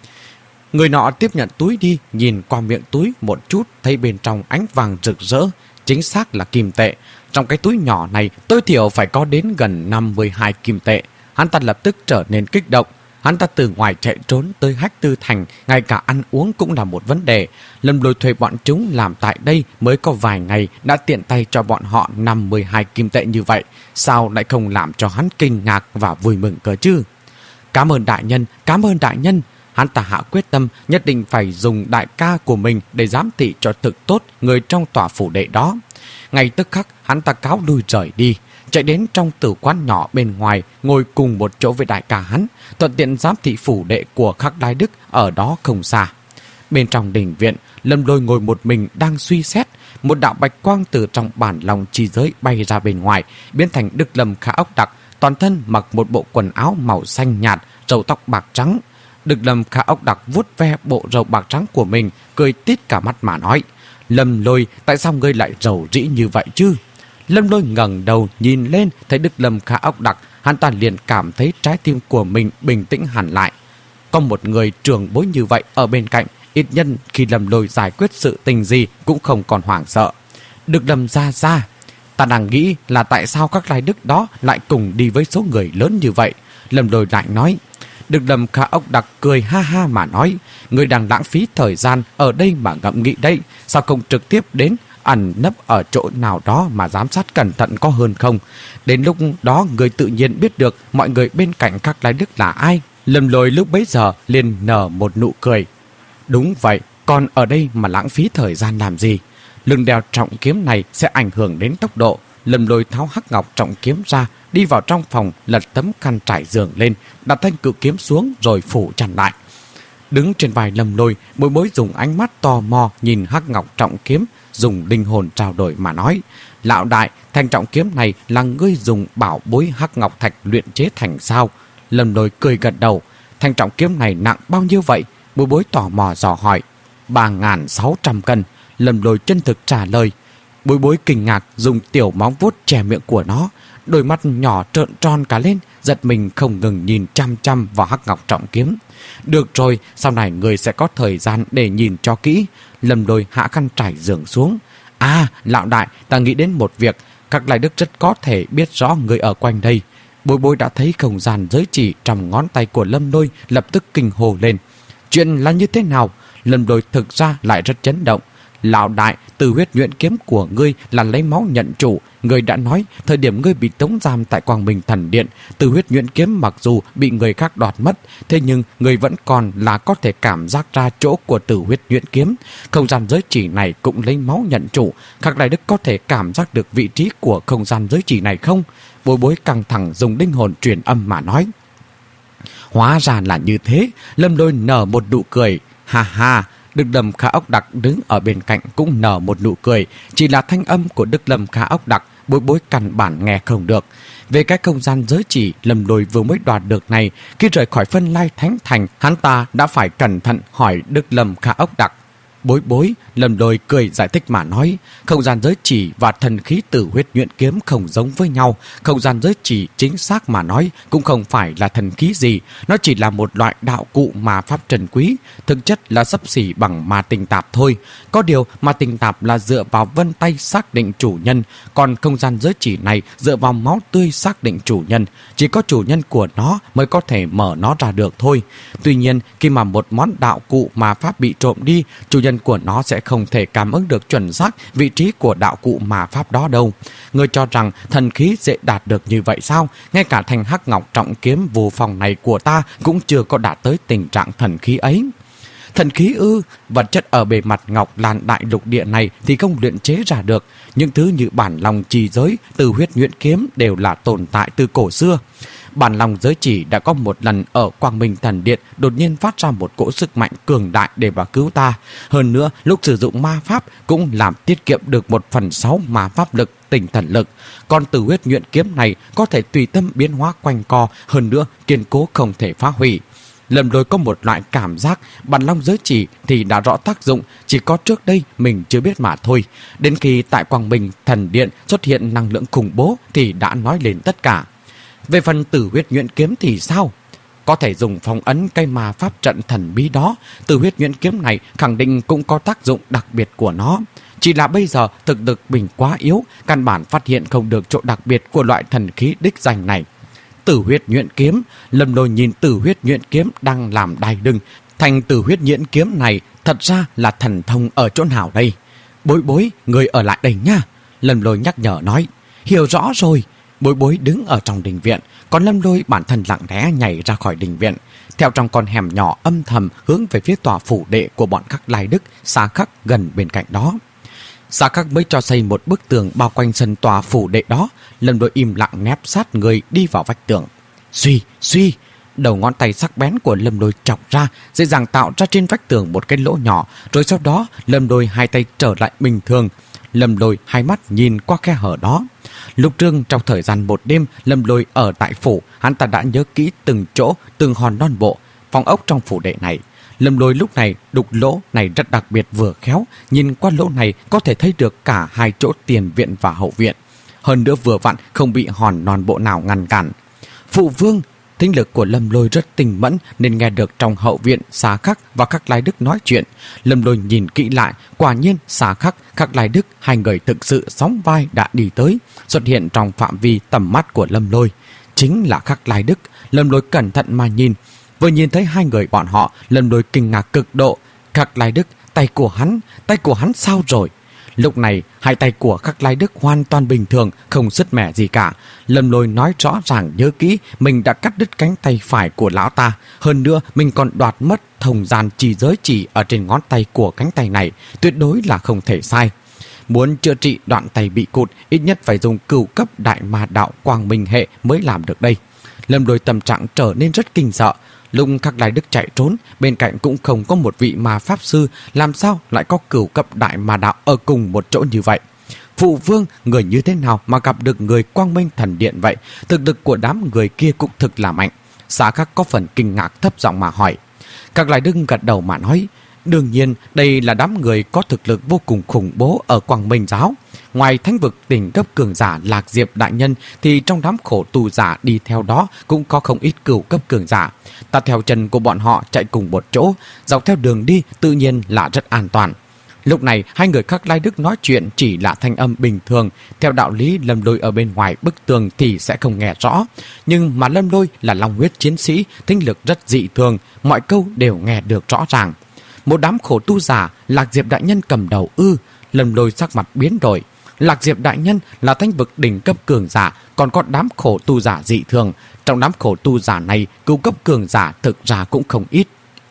Speaker 1: Người nọ tiếp nhận túi đi, nhìn qua miệng túi một chút, thấy bên trong ánh vàng rực rỡ, chính xác là kim tệ. Trong cái túi nhỏ này, tối thiểu phải có đến gần năm mươi hai kim tệ. Hắn ta lập tức trở nên kích động. Hắn ta từ ngoài chạy trốn tới Hách Tư Thành, ngay cả ăn uống cũng là một vấn đề. Lâm Lôi thuê bọn chúng làm tại đây mới có vài ngày đã tiện tay cho bọn họ năm mươi hai kim tệ như vậy. Sao lại không làm cho hắn kinh ngạc và vui mừng cơ chứ? Cảm ơn đại nhân, cảm ơn đại nhân. Hắn ta hạ quyết tâm nhất định phải dùng đại ca của mình để giám thị cho thực tốt người trong tòa phủ đệ đó. Ngay tức khắc hắn ta cáo lui rời đi, chạy đến trong tử quán nhỏ bên ngoài, ngồi cùng một chỗ với đại ca hắn, thuận tiện giám thị phủ đệ của Khắc Lai Đức ở đó không xa. Bên trong đình viện, Lâm Lôi ngồi một mình đang suy xét. Một đạo bạch quang từ trong bản lòng chi giới bay ra bên ngoài, biến thành Đức Lâm Khả Ốc Đặc, toàn thân mặc một bộ quần áo màu xanh nhạt, râu tóc bạc trắng. Đức Lâm Khả Ốc Đặc vuốt ve bộ râu bạc trắng của mình, cười tít cả mắt mà nói: Lâm Lôi, tại sao ngươi lại rầu rĩ như vậy chứ? Lâm Lôi ngẩng đầu nhìn lên, thấy Đức Lâm Khả Ốc Đặc, hắn ta liền cảm thấy trái tim của mình bình tĩnh hẳn lại. Có một người trưởng bối như vậy ở bên cạnh, ít nhân khi Lâm Lôi giải quyết sự tình gì cũng không còn hoảng sợ. Đức Lâm ra ra, ta đang nghĩ là tại sao các Lai Đức đó lại cùng đi với số người lớn như vậy. Lâm Lôi lại nói. Đức Lâm Khả Ốc Đặc cười ha ha mà nói: Người đang lãng phí thời gian ở đây mà ngẫm nghĩ đây, sao không trực tiếp đến ẩn nấp ở chỗ nào đó mà giám sát cẩn thận có hơn không? Đến lúc đó người tự nhiên biết được mọi người bên cạnh các Lai Đức là ai. Lâm Lôi lúc bấy giờ liền nở một nụ cười. Đúng vậy, còn ở đây mà lãng phí thời gian làm gì? Lưng đeo trọng kiếm này sẽ ảnh hưởng đến tốc độ. Lâm Lôi tháo hắc ngọc trọng kiếm ra, đi vào trong phòng, lật tấm khăn trải giường lên, đặt thanh cự kiếm xuống rồi phủ chặn lại. Đứng trên vai Lâm Lôi, Bối Bối dùng ánh mắt tò mò nhìn hắc ngọc trọng kiếm, dùng linh hồn trao đổi mà nói: Lão đại, thanh trọng kiếm này là ngươi dùng bảo bối hắc ngọc thạch luyện chế thành sao? Lâm Lôi cười gật đầu. Thanh trọng kiếm này nặng bao nhiêu vậy? Bối Bối tò mò dò hỏi. Ba ngàn sáu trăm cân. Lâm Lôi chân thực trả lời. Bối Bối kinh ngạc dùng tiểu móng vuốt chè miệng của nó, đôi mắt nhỏ trợn tròn cả lên, giật mình không ngừng nhìn chăm chăm vào hắc ngọc trọng kiếm. Được rồi, sau này người sẽ có thời gian để nhìn cho kỹ. Lâm Lôi hạ khăn trải giường xuống. À, lão đại, ta nghĩ đến một việc, các lai đức rất có thể biết rõ người ở quanh đây. Bối Bối đã thấy không gian giới chỉ trong ngón tay của Lâm Lôi, lập tức kinh hồ lên. Chuyện là như thế nào? Lâm Lôi thực ra lại rất chấn động. Lão đại, Tử huyết nhuyễn kiếm của ngươi là lấy máu nhận chủ. Ngươi đã nói, thời điểm ngươi bị tống giam tại Quang Minh Thần Điện, Tử huyết nhuyễn kiếm mặc dù bị người khác đoạt mất, thế nhưng ngươi vẫn còn là có thể cảm giác ra chỗ của Tử huyết nhuyễn kiếm. Không gian giới chỉ này cũng lấy máu nhận chủ. Các đại đức có thể cảm giác được vị trí của không gian giới chỉ này không? Bối Bối căng thẳng dùng linh hồn truyền âm mà nói. Hóa ra là như thế. Lâm Lôi nở một nụ cười. Ha ha. Đức Lâm Khả Ốc Đặc đứng ở bên cạnh cũng nở một nụ cười. Chỉ là thanh âm của Đức Lâm Khả Ốc Đặc, Bối Bối căn bản nghe không được. Về cái không gian giới chỉ Lâm Lôi vừa mới đoạt được này, khi rời khỏi Phân Lai Thánh Thành, hắn ta đã phải cẩn thận hỏi Đức Lâm Khả Ốc Đặc. Bối Bối, Lâm Lôi cười giải thích mà nói, không gian giới chỉ và thần khí Tử huyết nhuyễn kiếm không giống với nhau. Không gian giới chỉ chính xác mà nói cũng không phải là thần khí gì, nó chỉ là một loại đạo cụ mà pháp trần quý, thực chất là xấp xỉ bằng ma tinh tạp thôi. Có điều ma tinh tạp là dựa vào vân tay xác định chủ nhân, còn không gian giới chỉ này dựa vào máu tươi xác định chủ nhân. Chỉ có chủ nhân của nó mới có thể mở nó ra được thôi. Tuy nhiên, khi mà một món đạo cụ mà pháp bị trộm đi, chủ nhân của nó sẽ không thể cảm ứng được chuẩn xác vị trí của đạo cụ mà pháp đó đâu. Ngươi cho rằng thần khí dễ đạt được như vậy sao? Ngay cả thanh hắc ngọc trọng kiếm vô phòng này của ta cũng chưa có đạt tới tình trạng thần khí ấy. Thần khí ư? Vật chất ở bề mặt ngọc lan đại lục địa này thì không luyện chế ra được. Những thứ như bản lòng trì giới, Tử huyết nhuyễn kiếm đều là tồn tại từ cổ xưa. Bản lòng giới chỉ đã có một lần ở Quang Minh Thần Điện đột nhiên phát ra một cỗ sức mạnh cường đại để vào cứu ta. Hơn nữa, lúc sử dụng ma pháp cũng làm tiết kiệm được một phần sáu ma pháp lực, tinh thần lực. Còn Tử huyết nhuyễn kiếm này có thể tùy tâm biến hóa quanh co, hơn nữa kiên cố không thể phá hủy. Lâm Lôi có một loại cảm giác bản long giới chỉ thì đã rõ tác dụng, chỉ có trước đây mình chưa biết mà thôi. Đến khi tại Quang Minh Thần Điện xuất hiện năng lượng khủng bố thì đã nói lên tất cả. Về phần Tử huyết nhuyễn kiếm thì sao? Có thể dùng phong ấn cây ma pháp trận thần bí đó. Tử huyết nhuyễn kiếm này khẳng định cũng có tác dụng đặc biệt của nó. Chỉ là bây giờ thực lực mình quá yếu, căn bản phát hiện không được chỗ đặc biệt của loại thần khí đích danh này. Tử huyết nhuyễn kiếm. Lâm Lôi nhìn Tử huyết nhuyễn kiếm đang làm đai lưng. Thành Tử huyết nhuyễn kiếm này thật ra là thần thông ở chỗ nào đây? Bối Bối, người ở lại đây nha. Lâm Lôi nhắc nhở nói. Hiểu rõ rồi. Bối Bối đứng ở trong đình viện, còn Lâm Lôi bản thân lặng lẽ nhảy ra khỏi đình viện, theo trong con hẻm nhỏ âm thầm hướng về phía tòa phủ đệ của bọn Khắc Lai Đức, Xà Khắc gần bên cạnh đó. Xà Khắc mới cho xây một bức tường bao quanh sân tòa phủ đệ đó. Lâm Lôi im lặng nép sát người đi vào vách tường. Suy, suy, đầu ngón tay sắc bén của Lâm Lôi chọc ra, dễ dàng tạo ra trên vách tường một cái lỗ nhỏ, rồi sau đó Lâm Lôi hai tay trở lại bình thường. Lâm Lôi hai mắt nhìn qua khe hở đó. Lúc trương trong thời gian một đêm Lâm Lôi ở tại phủ, hắn ta đã nhớ kỹ từng chỗ, từng hòn non bộ, phòng ốc trong phủ đệ này. Lâm Lôi lúc này đục lỗ này rất đặc biệt vừa khéo, nhìn qua lỗ này có thể thấy được cả hai chỗ tiền viện và hậu viện. Hơn nữa vừa vặn không bị hòn non bộ nào ngăn cản. Phụ vương, thính lực của Lâm Lôi rất tinh mẫn nên nghe được trong hậu viện Xà Khắc và Khắc Lai Đức nói chuyện. Lâm Lôi nhìn kỹ lại, quả nhiên Xà Khắc, Khắc Lai Đức, hai người thực sự sóng vai đã đi tới, xuất hiện trong phạm vi tầm mắt của Lâm Lôi. Chính là Khắc Lai Đức. Lâm Lôi cẩn thận mà nhìn, vừa nhìn thấy hai người bọn họ, Lâm Lôi kinh ngạc cực độ. Khắc Lai Đức, tay của hắn, tay của hắn sao rồi? Lúc này, hai tay của Khắc Lai Đức hoàn toàn bình thường, không sứt mẻ gì cả. Lâm Lôi nói rõ ràng nhớ kỹ, mình đã cắt đứt cánh tay phải của lão ta. Hơn nữa, mình còn đoạt mất thông gian chỉ giới chỉ ở trên ngón tay của cánh tay này. Tuyệt đối là không thể sai. Muốn chữa trị đoạn tay bị cụt, ít nhất phải dùng cửu cấp đại ma đạo quang minh hệ mới làm được đây. Lâm Lôi tâm trạng trở nên rất kinh sợ. Lúc Khắc Lai Đức chạy trốn, bên cạnh cũng không có một vị ma pháp sư, làm sao lại có cửu cấp đại ma đạo ở cùng một chỗ như vậy? Phụ vương, người như thế nào mà gặp được người Quang Minh Thần Điện vậy? Thực lực của đám người kia cũng thực là mạnh. Xà Khắc có phần kinh ngạc thấp giọng mà hỏi. Khắc Lai Đức gật đầu mà nói. Đương nhiên, đây là đám người có thực lực vô cùng khủng bố ở Quang Minh giáo. ngoài thánh vực đỉnh cấp cường giả Lạc Diệp đại nhân thì trong đám khổ tù giả đi theo đó cũng có không ít cửu cấp cường giả. Ta theo chân của bọn họ chạy cùng một chỗ, dọc theo đường đi tự nhiên là rất an toàn. Lúc này hai người Khắc Lai Đức nói chuyện chỉ là thanh âm bình thường. Theo đạo lý Lâm Lôi ở bên ngoài bức tường thì sẽ không nghe rõ, nhưng mà Lâm Lôi là long huyết chiến sĩ, thính lực rất dị thường, mọi câu đều nghe được rõ ràng. Một đám khổ tu giả, Lạc Diệp đại nhân cầm đầu ư? Lâm Lôi sắc mặt biến đổi. Lạc Diệp đại nhân là thánh vực đỉnh cấp cường giả, còn có đám khổ tu giả dị thường. Trong đám khổ tu giả này, cửu cấp cường giả thực ra cũng không ít.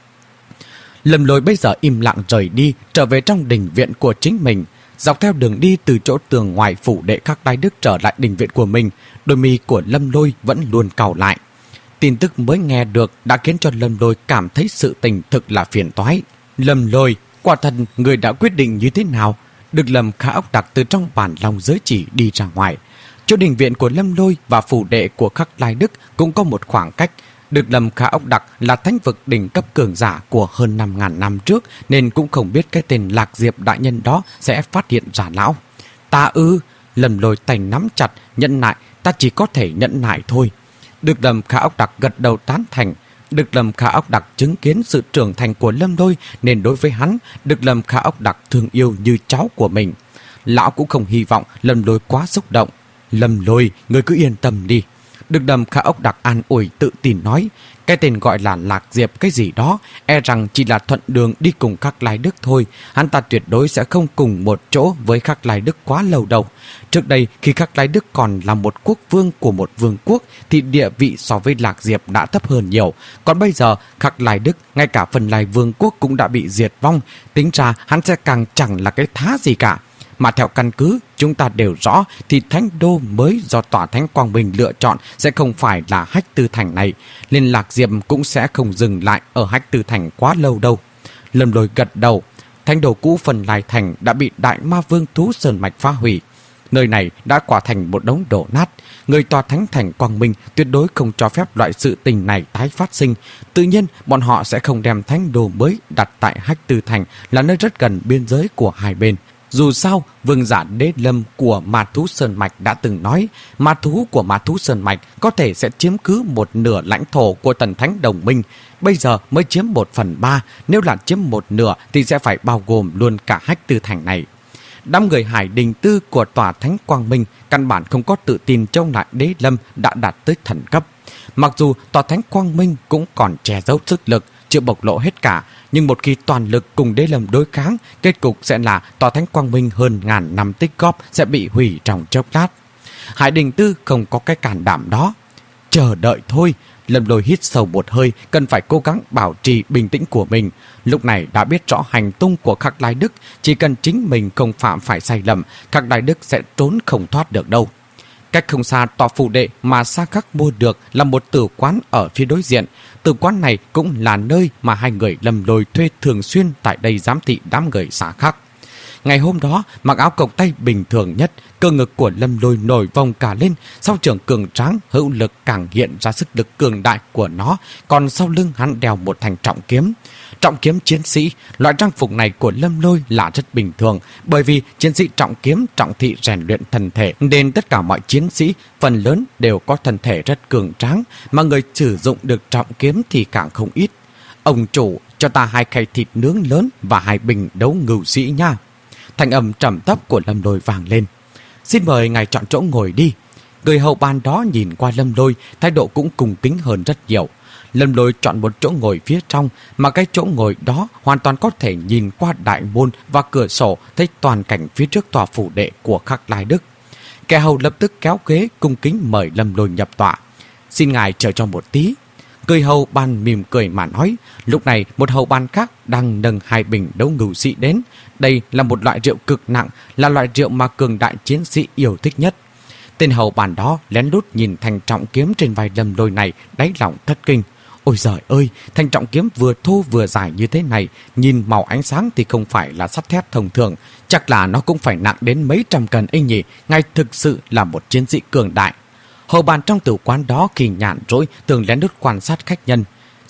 Speaker 1: Lâm Lôi bây giờ im lặng rời đi, trở về trong đình viện của chính mình. Dọc theo đường đi từ chỗ tường ngoài phủ đệ Khắc Lai Đức trở lại đình viện của mình, đôi mi của Lâm Lôi vẫn luôn cau lại. Tin tức mới nghe được đã khiến cho Lâm Lôi cảm thấy sự tình thực là phiền toái. Lâm Lôi, quả thật người đã quyết định như thế nào? Được Lâm Khả Ốc Đặc từ trong bản lòng giới chỉ đi ra ngoài. Chỗ đình viện của Lâm Lôi và phủ đệ của Khắc Lai Đức cũng có một khoảng cách. Được Lâm Khả Ốc Đặc là thánh vực đỉnh cấp cường giả của hơn năm ngàn năm trước, nên cũng không biết cái tên Lạc Diệp đại nhân đó sẽ phát hiện ra lão. Ta ư? Lâm Lôi tay nắm chặt, nhẫn nại, ta chỉ có thể nhẫn nại thôi. Được Lâm Khả Ốc Đặc gật đầu tán thành. Được Lâm Khả Ốc Đặc chứng kiến sự trưởng thành của Lâm Lôi, nên đối với hắn, Được Lâm Khả Ốc Đặc thương yêu như cháu của mình. Lão cũng không hy vọng Lâm Lôi quá xúc động. Lâm Lôi, người cứ yên tâm đi. Được Lâm Khả Ốc Đặc an ủi tự tin nói, cái tên gọi là Lạc Diệp cái gì đó, e rằng chỉ là thuận đường đi cùng Khắc Lai Đức thôi. Hắn ta tuyệt đối sẽ không cùng một chỗ với Khắc Lai Đức quá lâu đâu. Trước đây khi Khắc Lai Đức còn là một quốc vương của một vương quốc thì địa vị so với Lạc Diệp đã thấp hơn nhiều. Còn bây giờ Khắc Lai Đức, ngay cả phần Lai vương quốc cũng đã bị diệt vong, tính ra hắn sẽ càng chẳng là cái thá gì cả. Mà theo căn cứ chúng ta đều rõ thì thánh đô mới do tòa thánh Quang Minh lựa chọn sẽ không phải là Hách Tư Thành này, nên Lạc Diệp cũng sẽ không dừng lại ở Hách Tư Thành quá lâu đâu. Lâm Lôi gật đầu. Thánh đô cũ phần Lai Thành đã bị Đại Ma Vương Thú Sơn Mạch phá hủy. Nơi này đã quả thành một đống đổ nát. Người tòa thánh thành Quang Minh tuyệt đối không cho phép loại sự tình này tái phát sinh. Tự nhiên bọn họ sẽ không đem thánh đô mới đặt tại Hách Tư Thành, là nơi rất gần biên giới của hai bên. Dù sao, vương giả Đế Lâm của Ma Thú Sơn Mạch đã từng nói, ma thú của Ma Thú Sơn Mạch có thể sẽ chiếm cứ một nửa lãnh thổ của Tần Thánh Đồng Minh. Bây giờ mới chiếm một phần ba, nếu là chiếm một nửa thì sẽ phải bao gồm luôn cả Hách Tư Thành này. Đám người Hải Đình Tư của tòa thánh Quang Minh căn bản không có tự tin chống lại Đế Lâm đã đạt tới thần cấp. Mặc dù tòa thánh Quang Minh cũng còn che giấu sức lực, chưa bộc lộ hết cả, nhưng một khi toàn lực cùng Đế Lâm đối kháng, kết cục sẽ là tòa thánh Quang Minh hơn ngàn năm tích góp sẽ bị hủy trong chốc lát. Hải Đình Tư không có cái cản đảm đó. Chờ đợi thôi. Lâm Lôi hít sâu một hơi, cần phải cố gắng bảo trì bình tĩnh của mình. Lúc này đã biết rõ hành tung của Khắc Lai Đức, chỉ cần chính mình không phạm phải sai lầm, Khắc Lai Đức sẽ trốn không thoát được đâu. Cách không xa tòa phủ đệ mà Sa Khắc mua được là một tử quán ở phía đối diện. Tử quán này cũng là nơi mà hai người Lâm Lôi thuê thường xuyên tại đây giám thị đám người Sa Khắc. Ngày hôm đó, mặc áo cộc tay bình thường nhất, cơ ngực của Lâm Lôi nổi vòng cả lên, sau trường cường tráng, hữu lực càng hiện ra sức lực cường đại của nó, còn sau lưng hắn đeo một thanh trọng kiếm. Trọng kiếm chiến sĩ, loại trang phục này của Lâm Lôi là rất bình thường, bởi vì chiến sĩ trọng kiếm trọng thị rèn luyện thân thể, nên tất cả mọi chiến sĩ phần lớn đều có thân thể rất cường tráng, mà người sử dụng được trọng kiếm thì càng không ít. Ông chủ, cho ta hai khay thịt nướng lớn và hai bình đấu ngưu sĩ nha. Thanh âm trầm thấp của Lâm Lôi vang lên. Xin mời ngài chọn chỗ ngồi đi. Người hầu ban đó nhìn qua Lâm Lôi, thái độ cũng cung kính hơn rất nhiều. Lâm Lôi chọn một chỗ ngồi phía trong, mà cái chỗ ngồi đó hoàn toàn có thể nhìn qua đại môn và cửa sổ, thấy toàn cảnh phía trước tòa phủ đệ của Khắc Lai Đức. Kẻ hầu lập tức kéo ghế cung kính mời Lâm Lôi nhập tọa. Xin ngài chờ cho một tí. Người hầu ban mỉm cười mà nói. Lúc này một hầu ban khác đang nâng hai bình đấu ngưu sĩ đến. Đây là một loại rượu cực nặng, là loại rượu mà cường đại chiến sĩ yêu thích nhất. Tên hầu ban đó lén lút nhìn thanh trọng kiếm trên vai Lâm Lôi này, đáy lòng thất kinh. Ôi giời ơi, thanh trọng kiếm vừa thô vừa dài như thế này, nhìn màu ánh sáng thì không phải là sắt thép thông thường, chắc là nó cũng phải nặng đến mấy trăm cân ấy nhỉ. Ngài thực sự là một chiến sĩ cường đại. Hầu bàn trong tử quán đó khi nhàn rỗi thường lén lút quan sát khách nhân.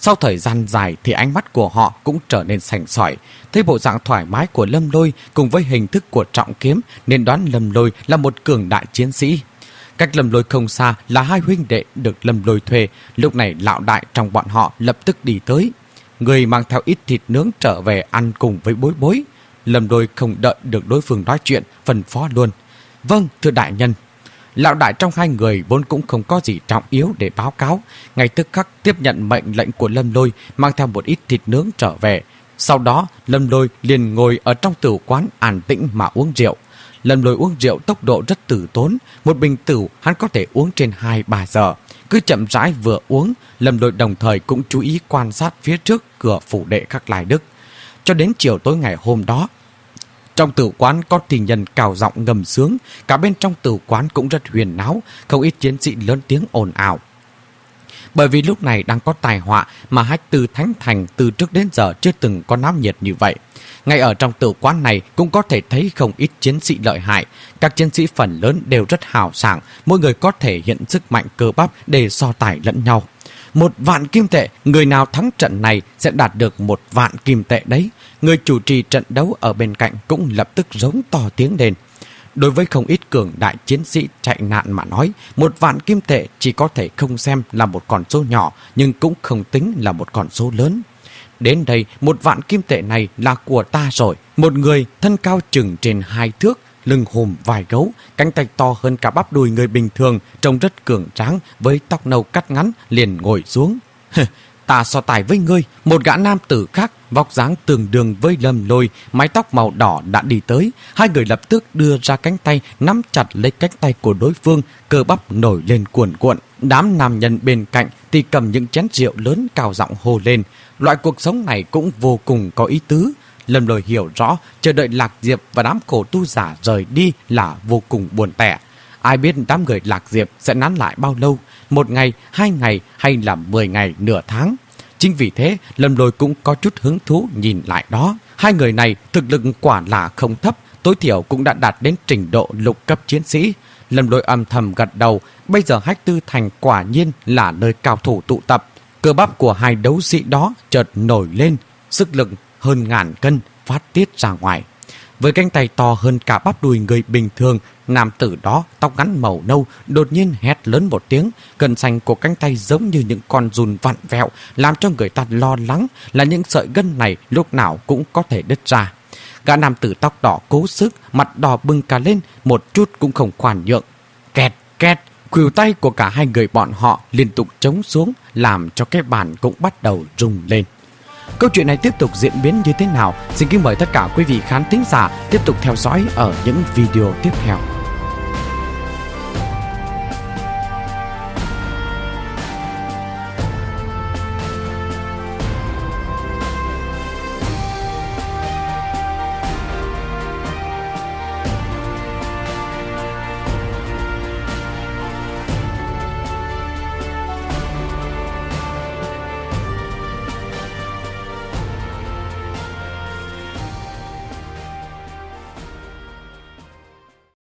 Speaker 1: Sau thời gian dài thì ánh mắt của họ cũng trở nên sành sỏi. Thấy bộ dạng thoải mái của Lâm Lôi cùng với hình thức của trọng kiếm nên đoán Lâm Lôi là một cường đại chiến sĩ. Cách Lâm Lôi không xa là hai huynh đệ được Lâm Lôi thuê. Lúc này lão đại trong bọn họ lập tức đi tới. Người mang theo ít thịt nướng trở về ăn cùng với Bối Bối. Lâm Lôi không đợi được đối phương nói chuyện, phân phó luôn. Vâng, thưa đại nhân. Lão đại trong hai người vốn cũng không có gì trọng yếu để báo cáo, ngay tức khắc tiếp nhận mệnh lệnh của Lâm Lôi, mang theo một ít thịt nướng trở về. Sau đó Lâm Lôi liền ngồi ở trong tửu quán an tĩnh mà uống rượu. Lâm Lôi uống rượu tốc độ rất tử tốn, một bình tửu hắn có thể uống trên hai ba giờ. Cứ chậm rãi vừa uống, Lâm Lôi đồng thời cũng chú ý quan sát phía trước cửa phủ đệ Khắc Lai Đức. Cho đến chiều tối ngày hôm đó, trong tử quán có tình nhân cào giọng ngầm sướng, cả bên trong tử quán cũng rất huyền náo, không ít chiến sĩ lớn tiếng ồn ào. Bởi vì lúc này đang có tai họa mà Hách Tư Thánh Thành từ trước đến giờ chưa từng có náo nhiệt như vậy. Ngay ở trong tử quán này cũng có thể thấy không ít chiến sĩ lợi hại. Các chiến sĩ phần lớn đều rất hào sảng, mỗi người có thể hiện sức mạnh cơ bắp để so tài lẫn nhau. Một vạn kim tệ, người nào thắng trận này sẽ đạt được một vạn kim tệ đấy. Người chủ trì trận đấu ở bên cạnh cũng lập tức rống to tiếng lên. Đối với không ít cường đại chiến sĩ chạy nạn mà nói, một vạn kim tệ chỉ có thể không xem là một con số nhỏ, nhưng cũng không tính là một con số lớn. Đến đây, một vạn kim tệ này là của ta rồi. Một người thân cao chừng trên hai thước, lưng hùm vài gấu, cánh tay to hơn cả bắp đùi người bình thường, trông rất cường tráng, với tóc nâu cắt ngắn, liền ngồi xuống. Ta so tài với ngươi. Một gã nam tử khác, vóc dáng tương đương với Lâm Lôi, mái tóc màu đỏ đã đi tới. Hai người lập tức đưa ra cánh tay, nắm chặt lấy cánh tay của đối phương, cơ bắp nổi lên cuồn cuộn. Đám nam nhân bên cạnh thì cầm những chén rượu lớn cao giọng hô lên. Loại cuộc sống này cũng vô cùng có ý tứ. Lâm Lôi hiểu rõ, chờ đợi Lạc Diệp và đám khổ tu giả rời đi là vô cùng buồn tẻ. Ai biết đám người Lạc Diệp sẽ nán lại bao lâu, một ngày, hai ngày hay là mười ngày, nửa tháng. Chính vì thế, Lâm Lôi cũng có chút hứng thú nhìn lại đó. Hai người này thực lực quả là không thấp, tối thiểu cũng đã đạt đến trình độ lục cấp chiến sĩ. Lâm Lôi âm thầm gật đầu, bây giờ Hách Tư Thành quả nhiên là nơi cao thủ tụ tập. Cơ bắp của hai đấu sĩ đó chợt nổi lên, sức lực hơn ngàn cân phát tiết ra ngoài. Với cánh tay to hơn cả bắp đùi người bình thường, nam tử đó tóc ngắn màu nâu đột nhiên hét lớn một tiếng, gân xanh của cánh tay giống như những con giun vặn vẹo, làm cho người ta lo lắng là những sợi gân này lúc nào cũng có thể đứt ra. Gã nam tử tóc đỏ cố sức, mặt đỏ bừng cả lên, một chút cũng không khoan nhượng. Kẹt kẹt, khuỷu tay của cả hai người bọn họ liên tục chống xuống, làm cho cái bàn cũng bắt đầu rung lên. Câu chuyện này tiếp tục diễn biến như thế nào? Xin kính mời tất cả quý vị khán thính giả tiếp tục theo dõi ở những video tiếp theo.